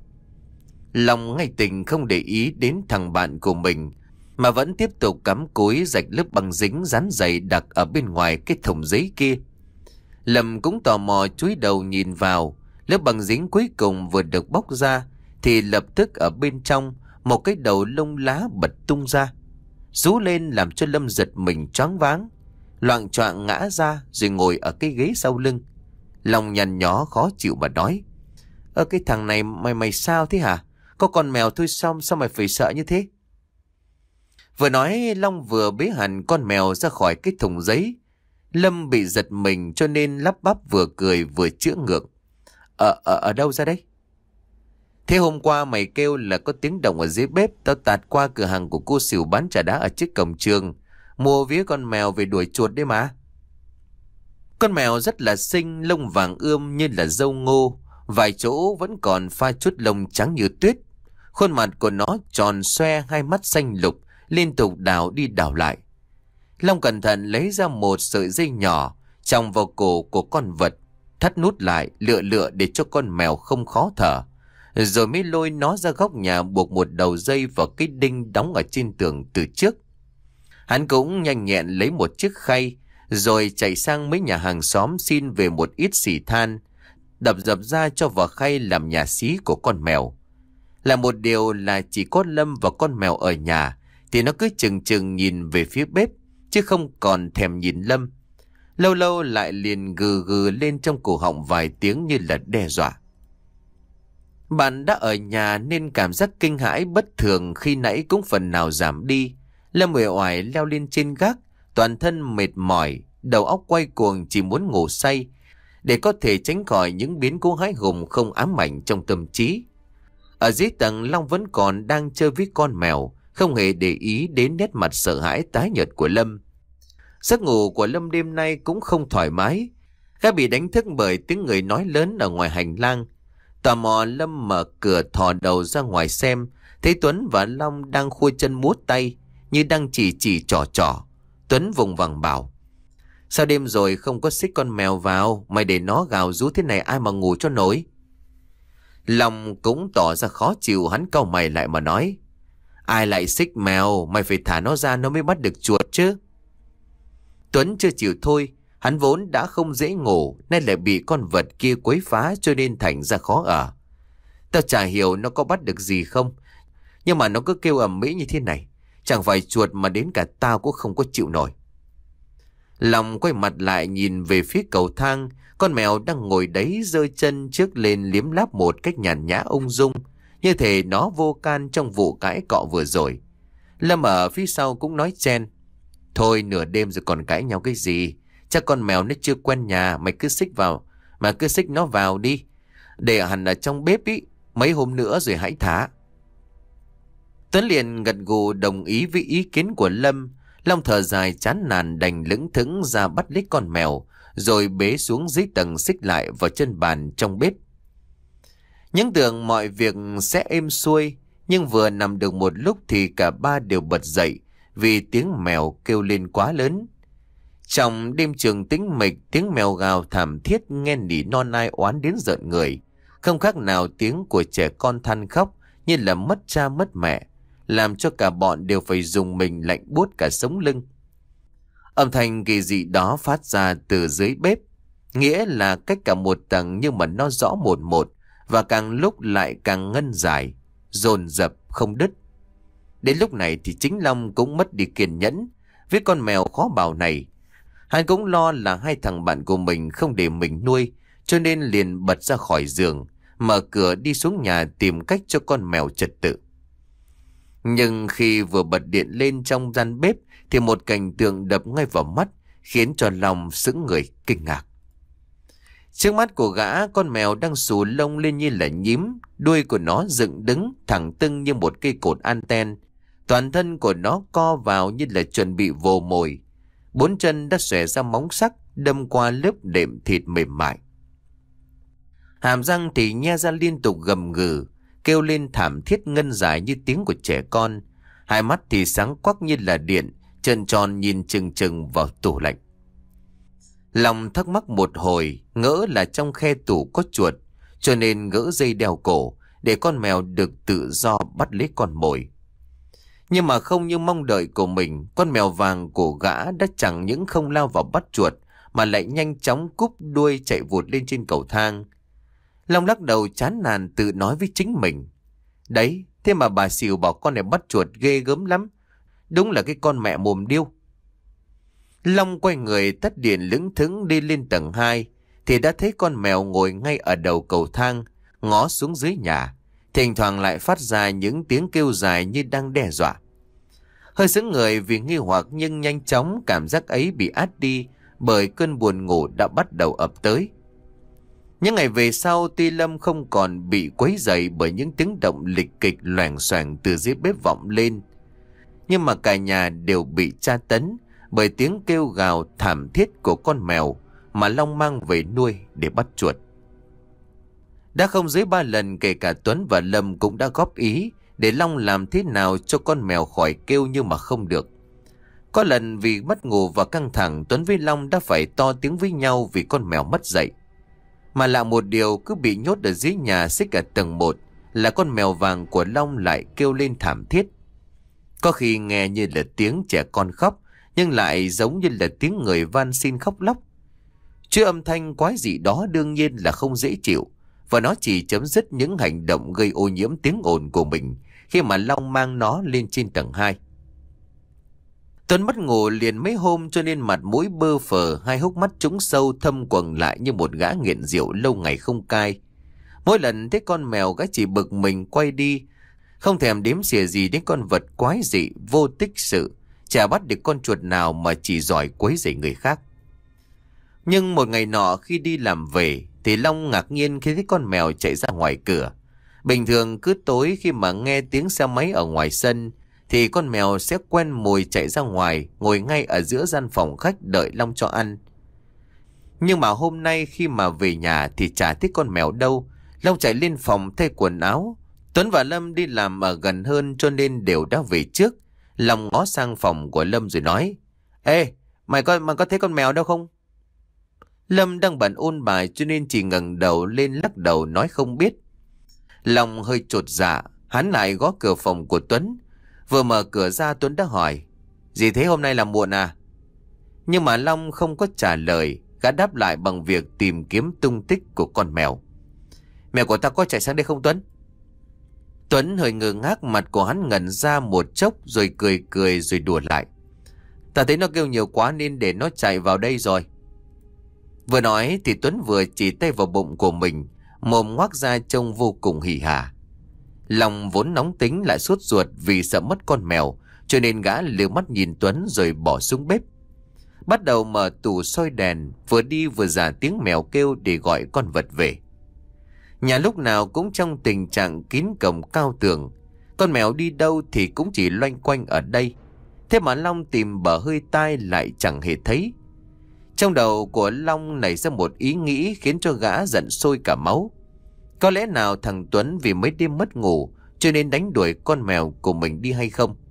Long ngay tình không để ý đến thằng bạn của mình, mà vẫn tiếp tục cắm cúi rạch lớp băng dính dán dày đặc ở bên ngoài cái thùng giấy kia. Lâm cũng tò mò chúi đầu nhìn vào. Lớp băng dính cuối cùng vừa được bóc ra thì lập tức ở bên trong một cái đầu lông lá bật tung ra, rú lên làm cho Lâm giật mình choáng váng, loạng choạng ngã ra rồi ngồi ở cái ghế sau lưng. Long nhăn nhó khó chịu mà nói: Ơ cái thằng này mày mày sao thế hả? Có con mèo thôi xong sao mày phải sợ như thế? Vừa nói Long vừa bế hẳn con mèo ra khỏi cái thùng giấy. Lâm bị giật mình cho nên lắp bắp vừa cười vừa chữa ngượng: Ở, ở, ở đâu ra đấy? Thế hôm qua mày kêu là có tiếng động ở dưới bếp, tao tạt qua cửa hàng của cô xỉu bán trà đá ở trước cổng trường, mua vía con mèo về đuổi chuột đấy mà. Con mèo rất là xinh, lông vàng ươm như là dâu ngô, vài chỗ vẫn còn pha chút lông trắng như tuyết. Khuôn mặt của nó tròn xoe, hai mắt xanh lục, liên tục đảo đi đảo lại. Long cẩn thận lấy ra một sợi dây nhỏ chòng vào cổ của con vật, thắt nút lại, lựa lựa để cho con mèo không khó thở, rồi mới lôi nó ra góc nhà buộc một đầu dây vào cái đinh đóng ở trên tường từ trước. Hắn cũng nhanh nhẹn lấy một chiếc khay, rồi chạy sang mấy nhà hàng xóm xin về một ít xì than, đập dập ra cho vào khay làm nhà xí của con mèo. Là một điều là chỉ có Lâm và con mèo ở nhà thì nó cứ chừng chừng nhìn về phía bếp, chứ không còn thèm nhìn Lâm. Lâu lâu lại liền gừ gừ lên trong cổ họng vài tiếng như là đe dọa. Bạn đã ở nhà nên cảm giác kinh hãi bất thường khi nãy cũng phần nào giảm đi. Lâm uể oải leo lên trên gác, toàn thân mệt mỏi, đầu óc quay cuồng chỉ muốn ngủ say, để có thể tránh khỏi những biến cố hãi hùng không ám ảnh trong tâm trí. Ở dưới tầng, Long vẫn còn đang chơi với con mèo, không hề để ý đến nét mặt sợ hãi tái nhợt của Lâm. Giấc ngủ của Lâm đêm nay cũng không thoải mái. Gã bị đánh thức bởi tiếng người nói lớn ở ngoài hành lang. Tò mò, Lâm mở cửa thò đầu ra ngoài xem, thấy Tuấn và Long đang khua chân múa tay, như đang chỉ chỉ trò trò. Tuấn vùng vằng bảo: Sao đêm rồi không có xích con mèo vào, mày để nó gào rú thế này ai mà ngủ cho nổi. Long cũng tỏ ra khó chịu, hắn cau mày lại mà nói: Ai lại xích mèo, mày phải thả nó ra nó mới bắt được chuột chứ. Tuấn chưa chịu thôi, hắn vốn đã không dễ ngủ, nay lại bị con vật kia quấy phá cho nên thành ra khó ở. Tao chả hiểu nó có bắt được gì không, nhưng mà nó cứ kêu ầm ĩ như thế này, chẳng phải chuột mà đến cả tao cũng không có chịu nổi. Long quay mặt lại nhìn về phía cầu thang, con mèo đang ngồi đấy giơ chân trước lên liếm láp một cách nhàn nhã ung dung, như thể nó vô can trong vụ cãi cọ vừa rồi. Lâm ở phía sau cũng nói chen: Thôi nửa đêm rồi còn cãi nhau cái gì, chắc con mèo nó chưa quen nhà, mày cứ xích vào, mà cứ xích nó vào đi, để hẳn ở trong bếp ý, mấy hôm nữa rồi hãy thả. Tuấn liền gật gù đồng ý với ý kiến của Lâm. Long thở dài chán nản đành lững thững ra bắt lấy con mèo, rồi bế xuống dưới tầng xích lại vào chân bàn trong bếp. Những tưởng mọi việc sẽ êm xuôi, nhưng vừa nằm được một lúc thì cả ba đều bật dậy vì tiếng mèo kêu lên quá lớn. Trong đêm trường tĩnh mịch, tiếng mèo gào thảm thiết nghe nỉ non nai oán đến rợn người, không khác nào tiếng của trẻ con than khóc như là mất cha mất mẹ, làm cho cả bọn đều phải dùng mình lạnh buốt cả sống lưng. Âm thanh kỳ dị đó phát ra từ dưới bếp, nghĩa là cách cả một tầng nhưng mà nó rõ một một, và càng lúc lại càng ngân dài, dồn dập không đứt. Đến lúc này thì chính Long cũng mất đi kiên nhẫn với con mèo khó bào này. Hắn cũng lo là hai thằng bạn của mình không để mình nuôi, cho nên liền bật ra khỏi giường, mở cửa đi xuống nhà tìm cách cho con mèo trật tự. Nhưng khi vừa bật điện lên trong gian bếp thì một cảnh tượng đập ngay vào mắt, khiến cho Long sững người kinh ngạc. Trước mắt của gã, con mèo đang xù lông lên như là nhím, đuôi của nó dựng đứng thẳng tưng như một cây cột anten. Toàn thân của nó co vào như là chuẩn bị vồ mồi. Bốn chân đã xòe ra móng sắc đâm qua lớp đệm thịt mềm mại. Hàm răng thì nhe ra liên tục gầm gừ, kêu lên thảm thiết ngân dài như tiếng của trẻ con. Hai mắt thì sáng quắc như là điện, trợn tròn nhìn chừng chừng vào tủ lạnh. Long thắc mắc một hồi, ngỡ là trong khe tủ có chuột, cho nên gỡ dây đeo cổ để con mèo được tự do bắt lấy con mồi. Nhưng mà không như mong đợi của mình, con mèo vàng của gã đã chẳng những không lao vào bắt chuột, mà lại nhanh chóng cúp đuôi chạy vụt lên trên cầu thang. Long lắc đầu chán nản tự nói với chính mình. Đấy, thế mà bà xỉu bảo con này bắt chuột ghê gớm lắm. Đúng là cái con mẹ mồm điêu. Long quay người tắt điện lững thững đi lên tầng hai, thì đã thấy con mèo ngồi ngay ở đầu cầu thang, ngó xuống dưới nhà. Thỉnh thoảng lại phát ra những tiếng kêu dài như đang đe dọa. Hơi sững người vì nghi hoặc, nhưng nhanh chóng cảm giác ấy bị át đi bởi cơn buồn ngủ đã bắt đầu ập tới. Những ngày về sau, tuy Lâm không còn bị quấy rầy bởi những tiếng động lịch kịch loảng xoảng từ dưới bếp vọng lên, nhưng mà cả nhà đều bị tra tấn bởi tiếng kêu gào thảm thiết của con mèo mà Long mang về nuôi để bắt chuột. Đã không dưới ba lần, kể cả Tuấn và Lâm cũng đã góp ý để Long làm thế nào cho con mèo khỏi kêu, nhưng mà không được. Có lần vì mất ngủ và căng thẳng, Tuấn với Long đã phải to tiếng với nhau vì con mèo mất dậy. Mà lạ một điều, cứ bị nhốt ở dưới nhà xích ở tầng một là con mèo vàng của Long lại kêu lên thảm thiết. Có khi nghe như là tiếng trẻ con khóc, nhưng lại giống như là tiếng người van xin khóc lóc. Chứ âm thanh quái dị đó đương nhiên là không dễ chịu, và nó chỉ chấm dứt những hành động gây ô nhiễm tiếng ồn của mình khi mà Long mang nó lên trên tầng hai. Tuấn mất ngủ liền mấy hôm, cho nên mặt mũi bơ phờ, hai hốc mắt trũng sâu thâm quầng lại như một gã nghiện rượu lâu ngày không cai. Mỗi lần thấy con mèo, gã chỉ bực mình quay đi, không thèm đếm xỉa gì đến con vật quái dị vô tích sự, chả bắt được con chuột nào mà chỉ giỏi quấy rầy người khác. Nhưng một ngày nọ khi đi làm về thì Long ngạc nhiên khi thấy con mèo chạy ra ngoài cửa. Bình thường cứ tối khi mà nghe tiếng xe máy ở ngoài sân thì con mèo sẽ quen mồi chạy ra ngoài, ngồi ngay ở giữa gian phòng khách đợi Long cho ăn. Nhưng mà hôm nay khi mà về nhà thì chả thấy con mèo đâu. Long chạy lên phòng thay quần áo. Tuấn và Lâm đi làm ở gần hơn cho nên đều đã về trước. Long ngó sang phòng của Lâm rồi nói: Ê, mày có, mày có thấy con mèo đâu không? Lâm đang bận ôn bài cho nên chỉ ngẩng đầu lên lắc đầu nói không biết. Long hơi chột dạ, hắn lại gõ cửa phòng của Tuấn. Vừa mở cửa ra, Tuấn đã hỏi: Gì thế, hôm nay làm muộn à? Nhưng mà Long không có trả lời, gã đáp lại bằng việc tìm kiếm tung tích của con mèo. Mèo của ta có chạy sang đây không Tuấn? Tuấn hơi ngơ ngác, mặt của hắn ngẩn ra một chốc rồi cười cười rồi đùa lại: Ta thấy nó kêu nhiều quá nên để nó chạy vào đây rồi. Vừa nói thì Tuấn vừa chỉ tay vào bụng của mình, mồm ngoác ra trông vô cùng hỉ hả. Lòng vốn nóng tính lại sốt ruột vì sợ mất con mèo, cho nên gã liếc mắt nhìn Tuấn rồi bỏ xuống bếp. Bắt đầu mở tủ soi đèn, vừa đi vừa giả tiếng mèo kêu để gọi con vật về. Nhà lúc nào cũng trong tình trạng kín cổng cao tường, con mèo đi đâu thì cũng chỉ loanh quanh ở đây. Thế mà Long tìm bờ hơi tai lại chẳng hề thấy. Trong đầu của Long nảy ra một ý nghĩ khiến cho gã giận sôi cả máu. Có lẽ nào thằng Tuấn vì mấy đêm mất ngủ cho nên đánh đuổi con mèo của mình đi hay không?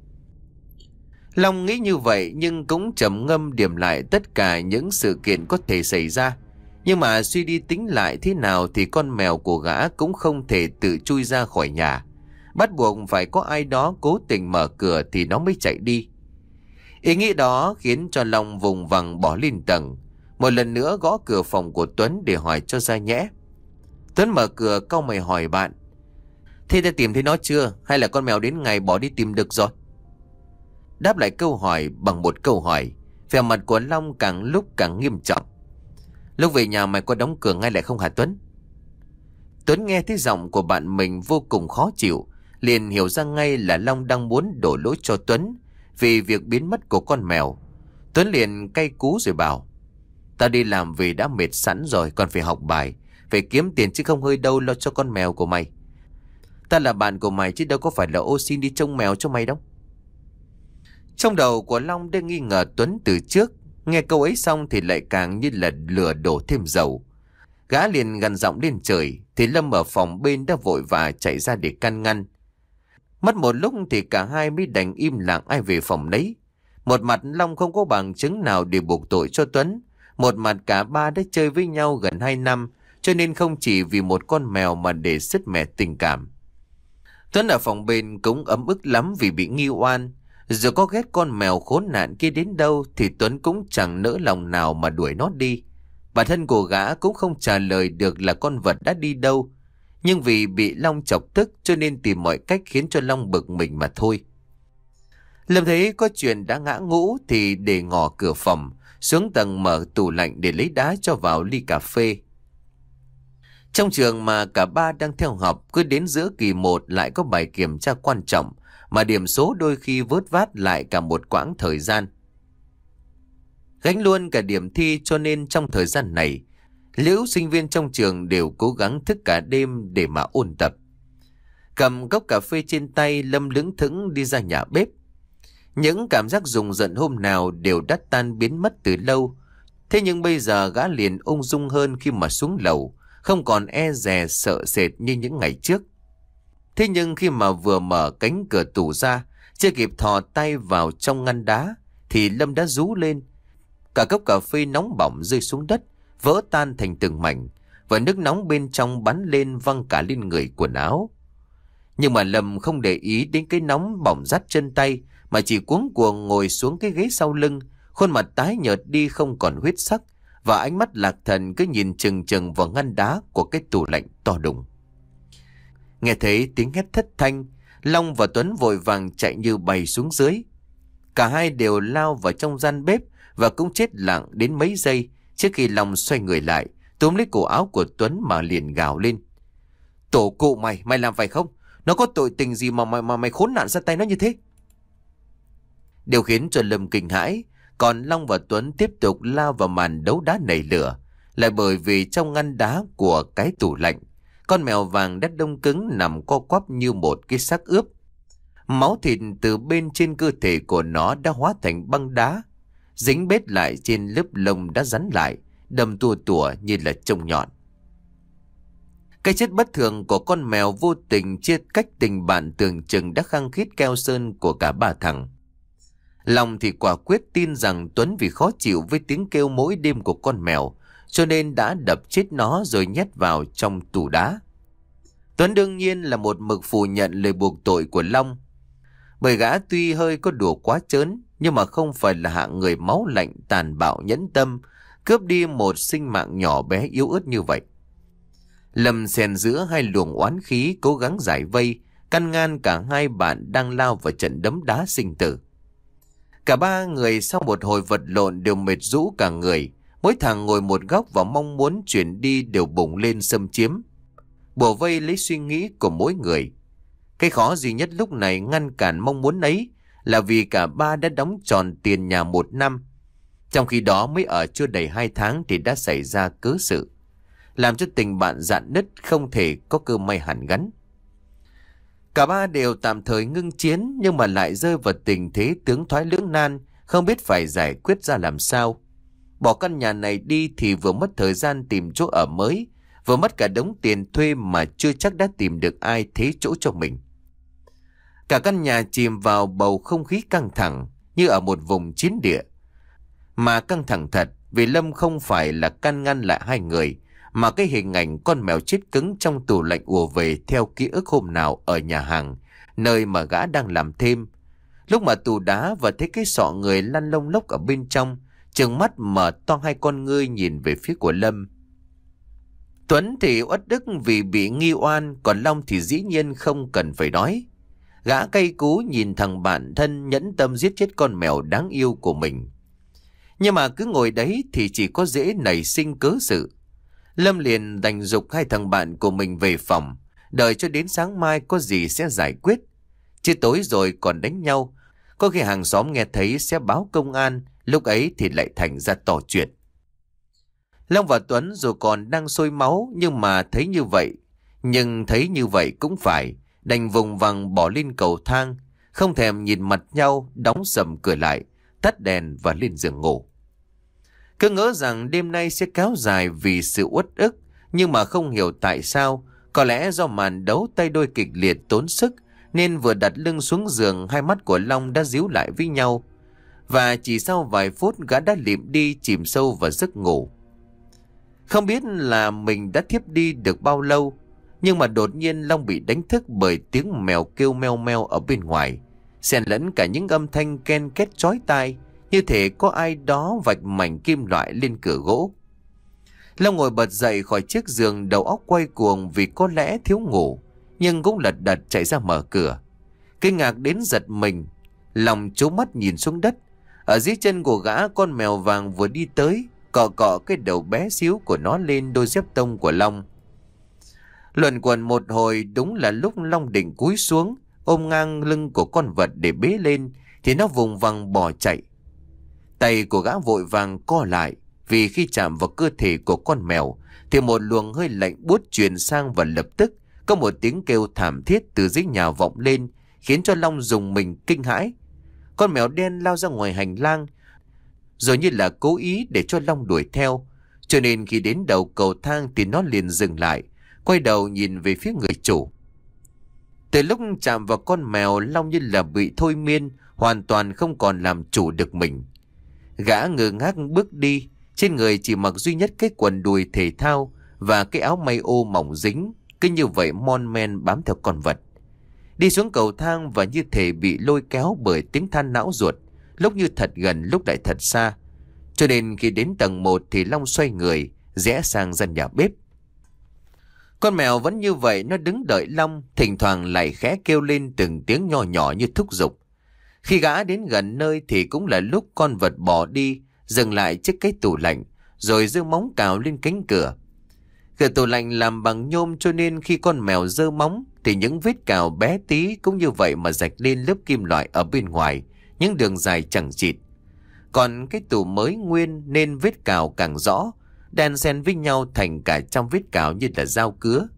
Long nghĩ như vậy nhưng cũng trầm ngâm điểm lại tất cả những sự kiện có thể xảy ra. Nhưng mà suy đi tính lại thế nào thì con mèo của gã cũng không thể tự chui ra khỏi nhà. Bắt buộc phải có ai đó cố tình mở cửa thì nó mới chạy đi. Ý nghĩ đó khiến cho Long vùng vằng bỏ lên tầng, một lần nữa gõ cửa phòng của Tuấn để hỏi cho ra nhẽ. Tuấn mở cửa cau mày hỏi bạn: Thế đã tìm thấy nó chưa, hay là con mèo đến ngày bỏ đi tìm đực rồi? Đáp lại câu hỏi bằng một câu hỏi, vẻ mặt của Long càng lúc càng nghiêm trọng. Lúc về nhà mày có đóng cửa ngay lại không hả Tuấn? Tuấn nghe thấy giọng của bạn mình vô cùng khó chịu, liền hiểu ra ngay là Long đang muốn đổ lỗi cho Tuấn vì việc biến mất của con mèo. Tuấn liền cay cú rồi bảo: Tao đi làm về đã mệt sẵn rồi, còn phải học bài, phải kiếm tiền chứ không hơi đâu lo cho con mèo của mày. Ta là bạn của mày chứ đâu có phải là ô xin đi trông mèo cho mày đâu. Trong đầu của Long đã nghi ngờ Tuấn từ trước, nghe câu ấy xong thì lại càng như là lửa đổ thêm dầu. Gã liền gằn giọng lên trời, thì Lâm ở phòng bên đã vội vã chạy ra để can ngăn. Mất một lúc thì cả hai mới đành im lặng ai về phòng nấy. Một mặt Long không có bằng chứng nào để buộc tội cho Tuấn, một mặt cả ba đã chơi với nhau gần hai năm, cho nên không chỉ vì một con mèo mà để sứt mẻ tình cảm. Tuấn ở phòng bên cũng ấm ức lắm vì bị nghi oan. Dù có ghét con mèo khốn nạn kia đến đâu thì Tuấn cũng chẳng nỡ lòng nào mà đuổi nó đi. Bản thân của gã cũng không trả lời được là con vật đã đi đâu, nhưng vì bị Long chọc tức cho nên tìm mọi cách khiến cho Long bực mình mà thôi. Lâm thấy có chuyện đã ngã ngũ thì để ngỏ cửa phòng, xuống tầng mở tủ lạnh để lấy đá cho vào ly cà phê. Trong trường mà cả ba đang theo học, cứ đến giữa kỳ một lại có bài kiểm tra quan trọng, mà điểm số đôi khi vớt vát lại cả một quãng thời gian. Gánh luôn cả điểm thi, cho nên trong thời gian này, liễu sinh viên trong trường đều cố gắng thức cả đêm để mà ôn tập. Cầm cốc cà phê trên tay, Lâm lững thững đi ra nhà bếp. Những cảm giác rùng rợn hôm nào đều đã tan biến mất từ lâu. Thế nhưng bây giờ gã liền ung dung hơn khi mà xuống lầu, không còn e dè sợ sệt như những ngày trước. Thế nhưng khi mà vừa mở cánh cửa tủ ra, chưa kịp thò tay vào trong ngăn đá, thì Lâm đã rú lên. Cả cốc cà phê nóng bỏng rơi xuống đất, vỡ tan thành từng mảnh, và nước nóng bên trong bắn lên văng cả lên người quần áo. Nhưng mà Lâm không để ý đến cái nóng bỏng rát chân tay, mà chỉ cuống cuồng ngồi xuống cái ghế sau lưng, khuôn mặt tái nhợt đi không còn huyết sắc, và ánh mắt lạc thần cứ nhìn chừng chừng vào ngăn đá của cái tủ lạnh to đùng. Nghe thấy tiếng hét thất thanh, Long và Tuấn vội vàng chạy như bay xuống dưới. Cả hai đều lao vào trong gian bếp và cũng chết lặng đến mấy giây trước khi Long xoay người lại, túm lấy cổ áo của Tuấn mà liền gào lên: Tổ cụ mày, mày làm phải không? Nó có tội tình gì mà mày, mà mày khốn nạn ra tay nó như thế? Điều khiến cho Lâm kinh hãi, còn Long và Tuấn tiếp tục lao vào màn đấu đá nảy lửa, lại bởi vì trong ngăn đá của cái tủ lạnh, con mèo vàng đã đông cứng nằm co quắp như một cái xác ướp. Máu thịt từ bên trên cơ thể của nó đã hóa thành băng đá, dính bết lại trên lớp lông đã rắn lại, đâm tua tủa như là chông nhọn. Cái chết bất thường của con mèo vô tình chia cách tình bạn tưởng chừng đã khăng khít keo sơn của cả ba thằng. Long thì quả quyết tin rằng Tuấn vì khó chịu với tiếng kêu mỗi đêm của con mèo, cho nên đã đập chết nó rồi nhét vào trong tủ đá. Tuấn đương nhiên là một mực phủ nhận lời buộc tội của Long, bởi gã tuy hơi có đùa quá trớn, nhưng mà không phải là hạng người máu lạnh tàn bạo nhẫn tâm, cướp đi một sinh mạng nhỏ bé yếu ớt như vậy. Lâm xen giữa hai luồng oán khí cố gắng giải vây, căn ngăn cả hai bạn đang lao vào trận đấm đá sinh tử. Cả ba người sau một hồi vật lộn đều mệt rũ cả người, mỗi thằng ngồi một góc và mong muốn chuyển đi đều bùng lên xâm chiếm, bủa vây lấy suy nghĩ của mỗi người. Cái khó duy nhất lúc này ngăn cản mong muốn ấy là vì cả ba đã đóng tròn tiền nhà một năm, trong khi đó mới ở chưa đầy hai tháng thì đã xảy ra cớ sự, làm cho tình bạn rạn nứt không thể có cơ may hàn gắn. Cả ba đều tạm thời ngưng chiến, nhưng mà lại rơi vào tình thế tướng thoái lưỡng nan, không biết phải giải quyết ra làm sao. Bỏ căn nhà này đi thì vừa mất thời gian tìm chỗ ở mới, vừa mất cả đống tiền thuê mà chưa chắc đã tìm được ai thế chỗ cho mình. Cả căn nhà chìm vào bầu không khí căng thẳng như ở một vùng chiến địa. Mà căng thẳng thật vì Lâm không phải là can ngăn lại hai người, mà cái hình ảnh con mèo chết cứng trong tủ lạnh ùa về theo ký ức hôm nào ở nhà hàng, nơi mà gã đang làm thêm. Lúc mà tủ đá và thấy cái sọ người lăn lông lốc ở bên trong, trừng mắt mở to hai con ngươi nhìn về phía của Lâm. Tuấn thì uất ức vì bị nghi oan, còn Long thì dĩ nhiên không cần phải nói. Gã cay cú nhìn thằng bạn thân nhẫn tâm giết chết con mèo đáng yêu của mình. Nhưng mà cứ ngồi đấy thì chỉ có dễ nảy sinh cớ sự. Lâm liền đành giục hai thằng bạn của mình về phòng, đợi cho đến sáng mai có gì sẽ giải quyết. Chứ tối rồi còn đánh nhau, có khi hàng xóm nghe thấy sẽ báo công an, lúc ấy thì lại thành ra to chuyện. Long và Tuấn dù còn đang sôi máu nhưng mà thấy như vậy, nhưng thấy như vậy cũng phải, đành vùng vằng bỏ lên cầu thang, không thèm nhìn mặt nhau, đóng sầm cửa lại, tắt đèn và lên giường ngủ. Cứ ngỡ rằng đêm nay sẽ kéo dài vì sự uất ức, nhưng mà không hiểu tại sao, có lẽ do màn đấu tay đôi kịch liệt tốn sức, nên vừa đặt lưng xuống giường, hai mắt của Long đã díu lại với nhau. Và chỉ sau vài phút gã đã lịm đi, chìm sâu vào giấc ngủ. Không biết là mình đã thiếp đi được bao lâu, nhưng mà đột nhiên Long bị đánh thức bởi tiếng mèo kêu meo meo ở bên ngoài, xen lẫn cả những âm thanh ken két chói tai, như thể có ai đó vạch mảnh kim loại lên cửa gỗ. Long ngồi bật dậy khỏi chiếc giường, đầu óc quay cuồng vì có lẽ thiếu ngủ, nhưng cũng lật đật chạy ra mở cửa. Kinh ngạc đến giật mình, Long trố mắt nhìn xuống đất. Ở dưới chân của gã, con mèo vàng vừa đi tới, cọ cọ cái đầu bé xíu của nó lên đôi dép tông của Long. Luẩn quẩn một hồi, đúng là lúc Long định cúi xuống ôm ngang lưng của con vật để bế lên thì nó vùng vằng bỏ chạy. Tay của gã vội vàng co lại, vì khi chạm vào cơ thể của con mèo thì một luồng hơi lạnh buốt truyền sang, và lập tức có một tiếng kêu thảm thiết từ dưới nhà vọng lên, khiến cho Long rùng mình kinh hãi. Con mèo đen lao ra ngoài hành lang, rồi như là cố ý để cho Long đuổi theo, cho nên khi đến đầu cầu thang thì nó liền dừng lại, quay đầu nhìn về phía người chủ. Từ lúc chạm vào con mèo, Long như là bị thôi miên, hoàn toàn không còn làm chủ được mình. Gã ngơ ngác bước đi, trên người chỉ mặc duy nhất cái quần đùi thể thao và cái áo may ô mỏng dính, cứ như vậy mon men bám theo con vật. Đi xuống cầu thang và như thể bị lôi kéo bởi tiếng than não ruột, lúc như thật gần lúc lại thật xa. Cho nên khi đến tầng một thì Long xoay người, rẽ sang gian nhà bếp. Con mèo vẫn như vậy, nó đứng đợi Long, thỉnh thoảng lại khẽ kêu lên từng tiếng nhỏ nhỏ như thúc giục. Khi gã đến gần nơi thì cũng là lúc con vật bỏ đi, dừng lại trước cái tủ lạnh, rồi giơ móng cào lên cánh cửa. Cửa tủ lạnh làm bằng nhôm, cho nên khi con mèo giơ móng thì những vết cào bé tí cũng như vậy mà rạch lên lớp kim loại ở bên ngoài, những đường dài chằng chịt. Còn cái tủ mới nguyên nên vết cào càng rõ, đan xen với nhau thành cả trăm vết cào như là dao cứa.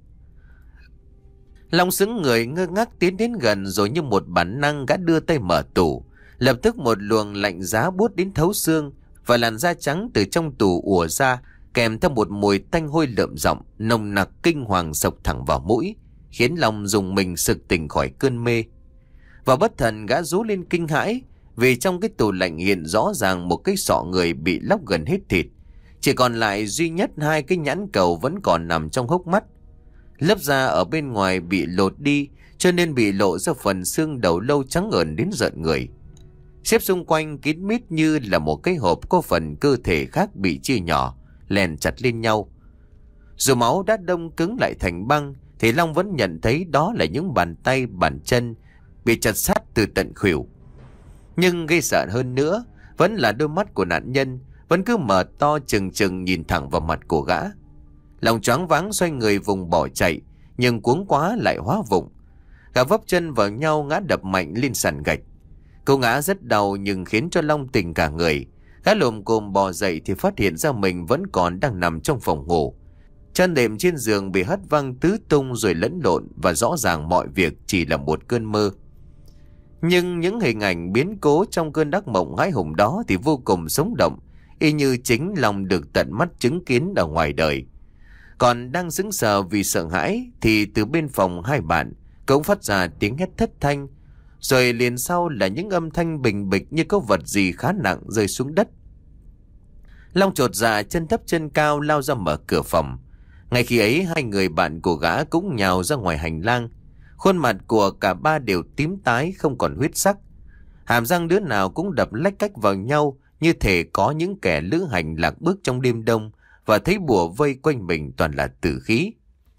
Long sững người ngơ ngác tiến đến gần, rồi như một bản năng gã đưa tay mở tủ. Lập tức một luồng lạnh giá buốt đến thấu xương, và làn da trắng từ trong tủ ùa ra, kèm theo một mùi tanh hôi lợm giọng nồng nặc kinh hoàng sộc thẳng vào mũi, khiến Long dùng mình sực tỉnh khỏi cơn mê. Và bất thần gã rú lên kinh hãi, vì trong cái tủ lạnh hiện rõ ràng một cái sọ người bị lóc gần hết thịt, chỉ còn lại duy nhất hai cái nhãn cầu vẫn còn nằm trong hốc mắt. Lớp da ở bên ngoài bị lột đi, cho nên bị lộ ra phần xương đầu lâu trắng ẩn đến rợn người. Xếp xung quanh kín mít như là một cái hộp có phần cơ thể khác bị chia nhỏ, lèn chặt lên nhau. Dù máu đã đông cứng lại thành băng, thì Long vẫn nhận thấy đó là những bàn tay, bàn chân bị chặt sát từ tận khuỷu. Nhưng gây sợ hơn nữa vẫn là đôi mắt của nạn nhân vẫn cứ mở to trừng trừng nhìn thẳng vào mặt của gã. Lòng choáng váng xoay người vùng bỏ chạy, nhưng cuống quá lại hóa vụng. Gã vấp chân vào nhau, ngã đập mạnh lên sàn gạch. Cô ngã rất đau nhưng khiến cho Long tỉnh cả người. Gã lồm cồm bò dậy thì phát hiện ra mình vẫn còn đang nằm trong phòng ngủ. Chăn đệm trên giường bị hất văng tứ tung rồi lẫn lộn, và rõ ràng mọi việc chỉ là một cơn mơ. Nhưng những hình ảnh biến cố trong cơn ác mộng hãi hùng đó thì vô cùng sống động, y như chính Long được tận mắt chứng kiến ở ngoài đời. Còn đang sững sờ vì sợ hãi thì từ bên phòng hai bạn cũng phát ra tiếng hét thất thanh, rồi liền sau là những âm thanh bình bịch như có vật gì khá nặng rơi xuống đất. Long chột dạ chân thấp chân cao lao ra mở cửa phòng. Ngay khi ấy hai người bạn của gã cũng nhào ra ngoài hành lang. Khuôn mặt của cả ba đều tím tái, không còn huyết sắc. Hàm răng đứa nào cũng đập lách cách vào nhau, như thể có những kẻ lữ hành lạc bước trong đêm đông và thấy bùa vây quanh mình toàn là tử khí.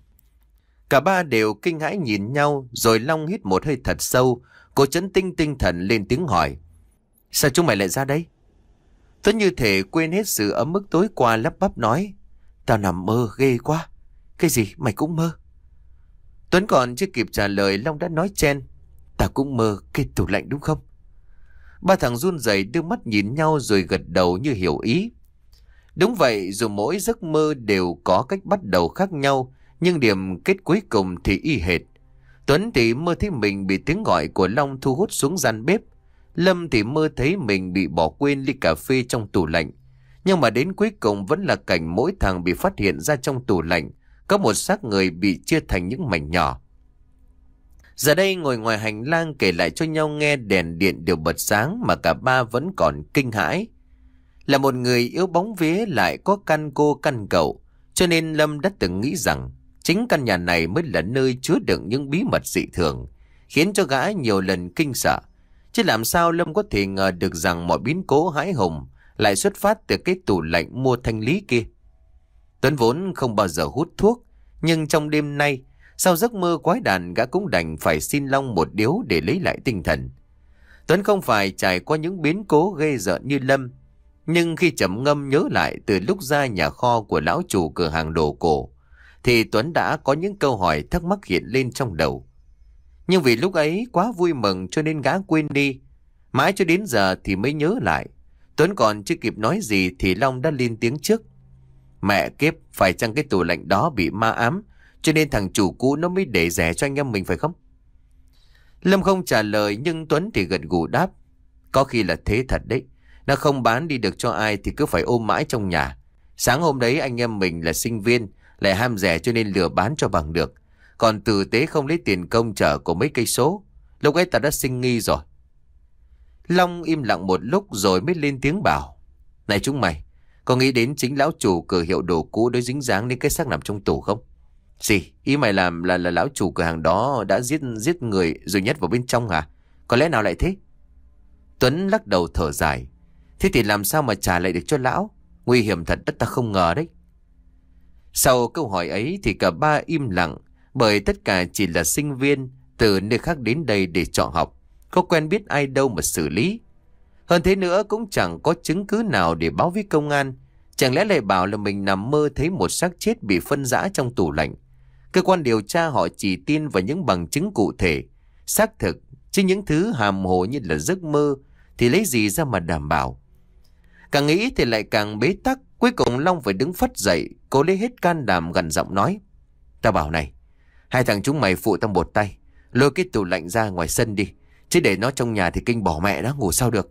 Cả ba đều kinh hãi nhìn nhau, rồi Long hít một hơi thật sâu, cố trấn tinh tinh thần lên tiếng hỏi: Sao chúng mày lại ra đây? Tuấn như thể quên hết sự ấm ức tối qua, lắp bắp nói: Tao nằm mơ ghê quá. Cái gì mày cũng mơ? Tuấn còn chưa kịp trả lời, Long đã nói chen: Tao cũng mơ cái tủ lạnh đúng không? Ba thằng run rẩy đưa mắt nhìn nhau rồi gật đầu như hiểu ý. Đúng vậy, dù mỗi giấc mơ đều có cách bắt đầu khác nhau, nhưng điểm kết cuối cùng thì y hệt. Tuấn thì mơ thấy mình bị tiếng gọi của Long thu hút xuống gian bếp. Lâm thì mơ thấy mình bị bỏ quên ly cà phê trong tủ lạnh. Nhưng mà đến cuối cùng vẫn là cảnh mỗi thằng bị phát hiện ra trong tủ lạnh có một xác người bị chia thành những mảnh nhỏ. Giờ đây ngồi ngoài hành lang kể lại cho nhau nghe, đèn điện đều bật sáng mà cả ba vẫn còn kinh hãi. Là một người yếu bóng vía lại có căn cô căn cậu, cho nên Lâm đã từng nghĩ rằng chính căn nhà này mới là nơi chứa đựng những bí mật dị thường, khiến cho gã nhiều lần kinh sợ. Chứ làm sao Lâm có thể ngờ được rằng mọi biến cố hãi hùng lại xuất phát từ cái tủ lạnh mua thanh lý kia. Tuấn vốn không bao giờ hút thuốc, nhưng trong đêm nay, sau giấc mơ quái đản, gã cũng đành phải xin Long một điếu để lấy lại tinh thần. Tuấn không phải trải qua những biến cố ghê rợn như Lâm, nhưng khi trầm ngâm nhớ lại từ lúc ra nhà kho của lão chủ cửa hàng đồ cổ, thì Tuấn đã có những câu hỏi thắc mắc hiện lên trong đầu. Nhưng vì lúc ấy quá vui mừng cho nên gã quên đi. Mãi cho đến giờ thì mới nhớ lại. Tuấn còn chưa kịp nói gì thì Long đã lên tiếng trước: Mẹ kiếp, phải chăng cái tủ lạnh đó bị ma ám, cho nên thằng chủ cũ nó mới để rẻ cho anh em mình phải không? Lâm không trả lời, nhưng Tuấn thì gật gù đáp: Có khi là thế thật đấy. Nó không bán đi được cho ai thì cứ phải ôm mãi trong nhà. Sáng hôm đấy anh em mình là sinh viên, lại ham rẻ cho nên lừa bán cho bằng được. Còn tử tế không lấy tiền công chở của mấy cây số. Lúc ấy ta đã sinh nghi rồi. Long im lặng một lúc rồi mới lên tiếng bảo: Này chúng mày, có nghĩ đến chính lão chủ cửa hiệu đồ cũ đối dính dáng đến cái xác nằm trong tủ không? Gì? Ý mày làm là là lão chủ cửa hàng đó đã giết giết người rồi nhét vào bên trong hả? Có lẽ nào lại thế? Tuấn lắc đầu thở dài: Thế thì làm sao mà trả lại được cho lão? Nguy hiểm thật, đất ta không ngờ đấy. Sau câu hỏi ấy thì cả ba im lặng, bởi tất cả chỉ là sinh viên từ nơi khác đến đây để trọ học, có quen biết ai đâu mà xử lý. Hơn thế nữa cũng chẳng có chứng cứ nào để báo với công an. Chẳng lẽ lại bảo là mình nằm mơ thấy một xác chết bị phân rã trong tủ lạnh? Cơ quan điều tra họ chỉ tin vào những bằng chứng cụ thể, xác thực, chứ những thứ hàm hồ như là giấc mơ thì lấy gì ra mà đảm bảo. Càng nghĩ thì lại càng bế tắc. Cuối cùng Long phải đứng phắt dậy, cố lấy hết can đảm gằn giọng nói: Tao bảo này, hai thằng chúng mày phụ tao một tay, lôi cái tủ lạnh ra ngoài sân đi, chứ để nó trong nhà thì kinh bỏ mẹ đó, ngủ sao được.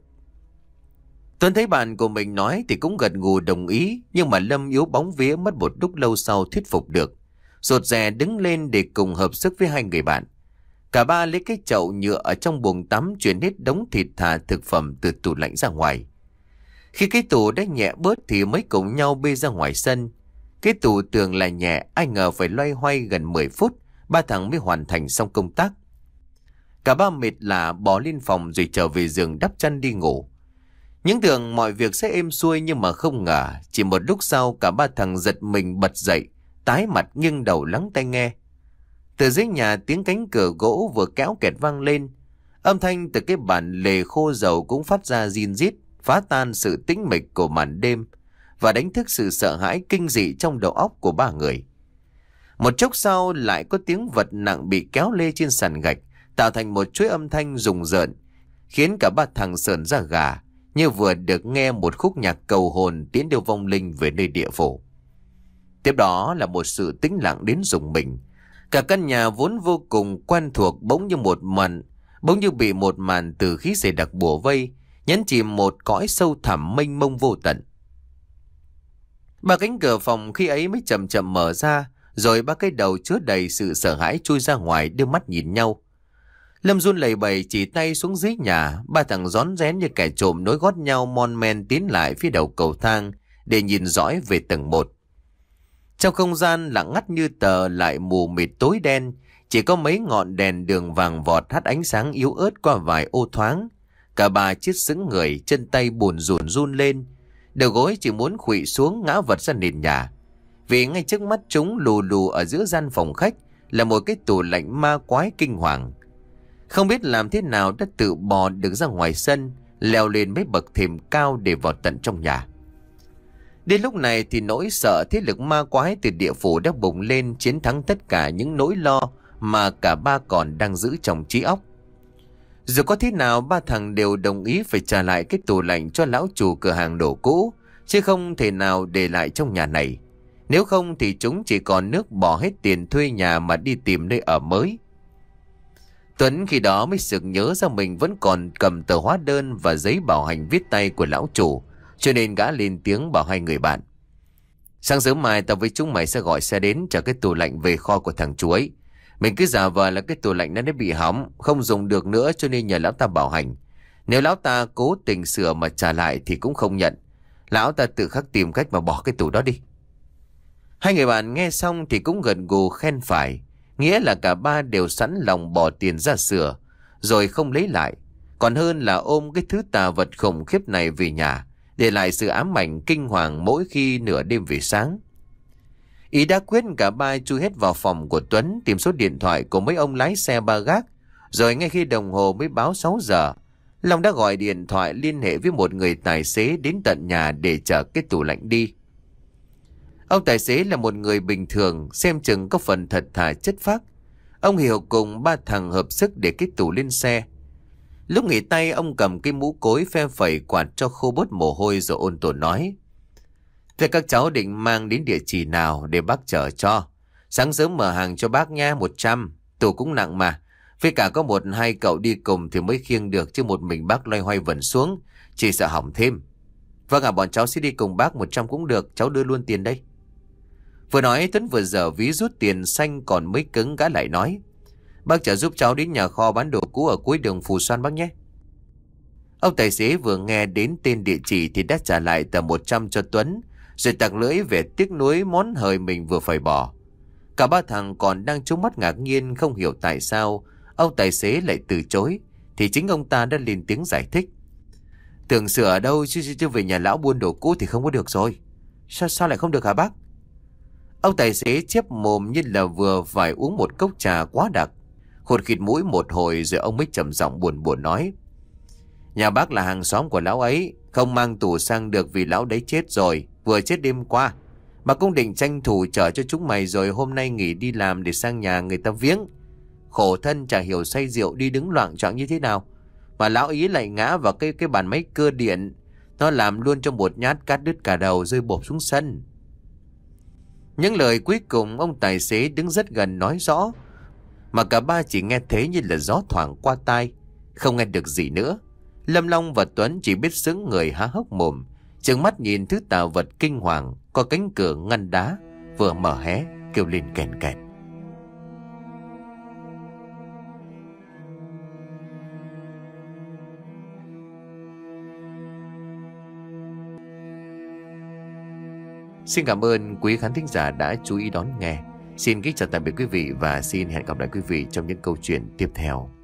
Tuấn thấy bạn của mình nói thì cũng gật gù đồng ý, nhưng mà Lâm yếu bóng vía mất một lúc lâu sau thuyết phục được, rụt rè đứng lên để cùng hợp sức với hai người bạn. Cả ba lấy cái chậu nhựa ở trong buồng tắm chuyển hết đống thịt thà thực phẩm từ tủ lạnh ra ngoài. Khi cái tủ đã nhẹ bớt thì mới cùng nhau bê ra ngoài sân. Cái tủ tưởng là nhẹ, ai ngờ phải loay hoay gần mười phút, ba thằng mới hoàn thành xong công tác. Cả ba mệt lả bỏ lên phòng rồi trở về giường đắp chăn đi ngủ. Những tưởng mọi việc sẽ êm xuôi, nhưng mà không ngờ chỉ một lúc sau cả ba thằng giật mình bật dậy, tái mặt nghiêng đầu lắng tai nghe. Từ dưới nhà tiếng cánh cửa gỗ vừa kéo kẹt vang lên. Âm thanh từ cái bàn lề khô dầu cũng phát ra rin rít, phá tan sự tĩnh mịch của màn đêm và đánh thức sự sợ hãi kinh dị trong đầu óc của ba người. Một chốc sau lại có tiếng vật nặng bị kéo lê trên sàn gạch, tạo thành một chuỗi âm thanh rùng rợn, khiến cả ba thằng sởn da gà, như vừa được nghe một khúc nhạc cầu hồn tiến đưa vong linh về nơi địa phủ. Tiếp đó là một sự tĩnh lặng đến rùng mình. Cả căn nhà vốn vô cùng quen thuộc bỗng như một màn, bỗng như bị một màn từ khí dày đặc bủa vây, nhấn chìm một cõi sâu thẳm mênh mông vô tận. Ba cánh cửa phòng khi ấy mới chậm chậm mở ra, rồi ba cái đầu chứa đầy sự sợ hãi chui ra ngoài, đưa mắt nhìn nhau. Lâm run lẩy bẩy chỉ tay xuống dưới nhà, ba thằng rón rén như kẻ trộm nối gót nhau mon men tiến lại phía đầu cầu thang để nhìn dõi về tầng một. Trong không gian lặng ngắt như tờ lại mù mịt tối đen, chỉ có mấy ngọn đèn đường vàng vọt hắt ánh sáng yếu ớt qua vài ô thoáng. Cả ba chết sững người, chân tay bùn rùn run lên, Đầu gối chỉ muốn khuỵu xuống ngã vật ra nền nhà. Vì ngay trước mắt chúng lù lù ở giữa gian phòng khách là một cái tủ lạnh ma quái kinh hoàng. Không biết làm thế nào đã tự bò được ra ngoài sân, leo lên mấy bậc thềm cao để vào tận trong nhà. Đến lúc này thì nỗi sợ thế lực ma quái từ địa phủ đã bùng lên, chiến thắng tất cả những nỗi lo mà cả ba còn đang giữ trong trí óc. Dù có thế nào, ba thằng đều đồng ý phải trả lại cái tủ lạnh cho lão chủ cửa hàng đồ cũ, chứ không thể nào để lại trong nhà này. Nếu không thì chúng chỉ còn nước bỏ hết tiền thuê nhà mà đi tìm nơi ở mới. Tuấn khi đó mới sực nhớ ra mình vẫn còn cầm tờ hóa đơn và giấy bảo hành viết tay của lão chủ, cho nên gã lên tiếng bảo hai người bạn: sáng sớm mai tao với chúng mày sẽ gọi xe đến chở cái tủ lạnh về kho của thằng chú ấy. Mình cứ giả vờ là cái tủ lạnh nó đã bị hỏng, không dùng được nữa, cho nên nhờ lão ta bảo hành. Nếu lão ta cố tình sửa mà trả lại thì cũng không nhận. Lão ta tự khắc tìm cách mà bỏ cái tủ đó đi. Hai người bạn nghe xong thì cũng gật gù khen phải, nghĩa là cả ba đều sẵn lòng bỏ tiền ra sửa, rồi không lấy lại. Còn hơn là ôm cái thứ tà vật khủng khiếp này về nhà, để lại sự ám ảnh kinh hoàng mỗi khi nửa đêm về sáng. Ý đã quyết, cả ba chui hết vào phòng của Tuấn, tìm số điện thoại của mấy ông lái xe ba gác. Rồi ngay khi đồng hồ mới báo sáu giờ, Long đã gọi điện thoại liên hệ với một người tài xế đến tận nhà để chở cái tủ lạnh đi. Ông tài xế là một người bình thường, xem chừng có phần thật thà chất phác. Ông hiểu cùng ba thằng hợp sức để cái tủ lên xe. Lúc nghỉ tay, ông cầm cái mũ cối phe phẩy quạt cho khô bớt mồ hôi rồi ôn tồn nói: thế các cháu định mang đến địa chỉ nào để bác chở cho? Sáng sớm mở hàng cho bác nha, một trăm. Tủ cũng nặng mà. Với cả có một hai cậu đi cùng thì mới khiêng được, chứ một mình bác loay hoay vẩn xuống, chỉ sợ hỏng thêm. Vâng ạ, bọn cháu sẽ đi cùng bác, một trăm cũng được, cháu đưa luôn tiền đây. Vừa nói Tuấn vừa dở ví rút tiền xanh còn mới cứng, gã lại nói: bác chở giúp cháu đến nhà kho bán đồ cũ ở cuối đường Phù Xoan bác nhé. Ông tài xế vừa nghe đến tên địa chỉ thì đã trả lại tờ một trăm cho Tuấn, rồi tặc lưỡi về tiếc nuối món hời mình vừa phải bỏ. Cả ba thằng còn đang trố mắt ngạc nhiên, không hiểu tại sao ông tài xế lại từ chối, thì chính ông ta đã lên tiếng giải thích: tưởng sửa ở đâu chứ, chứ, chứ về nhà lão buôn đồ cũ thì không có được rồi. Sao sao lại không được hả bác? Ông tài xế chép mồm như là vừa phải uống một cốc trà quá đặc, khụt khịt mũi một hồi rồi ông mới trầm giọng buồn buồn nói: nhà bác là hàng xóm của lão ấy, không mang tủ sang được vì lão đấy chết rồi, vừa chết đêm qua. Mà cũng định tranh thủ chở cho chúng mày rồi hôm nay nghỉ đi làm để sang nhà người ta viếng. Khổ thân chả hiểu say rượu đi đứng loạng choạng như thế nào, mà lão ý lại ngã vào cái cái bàn máy cơ điện, nó làm luôn cho một nhát cắt đứt cả đầu, rơi bộp xuống sân. Những lời cuối cùng ông tài xế đứng rất gần nói rõ, mà cả ba chỉ nghe thế như là gió thoảng qua tai, không nghe được gì nữa. Lâm Long và Tuấn chỉ biết sững người há hốc mồm, trừng mắt nhìn thứ tà vật kinh hoàng có cánh cửa ngăn đá vừa mở hé kêu lên kèn kẹt. Xin cảm ơn quý khán thính giả đã chú ý đón nghe. Xin kính chào tạm biệt quý vị và xin hẹn gặp lại quý vị trong những câu chuyện tiếp theo.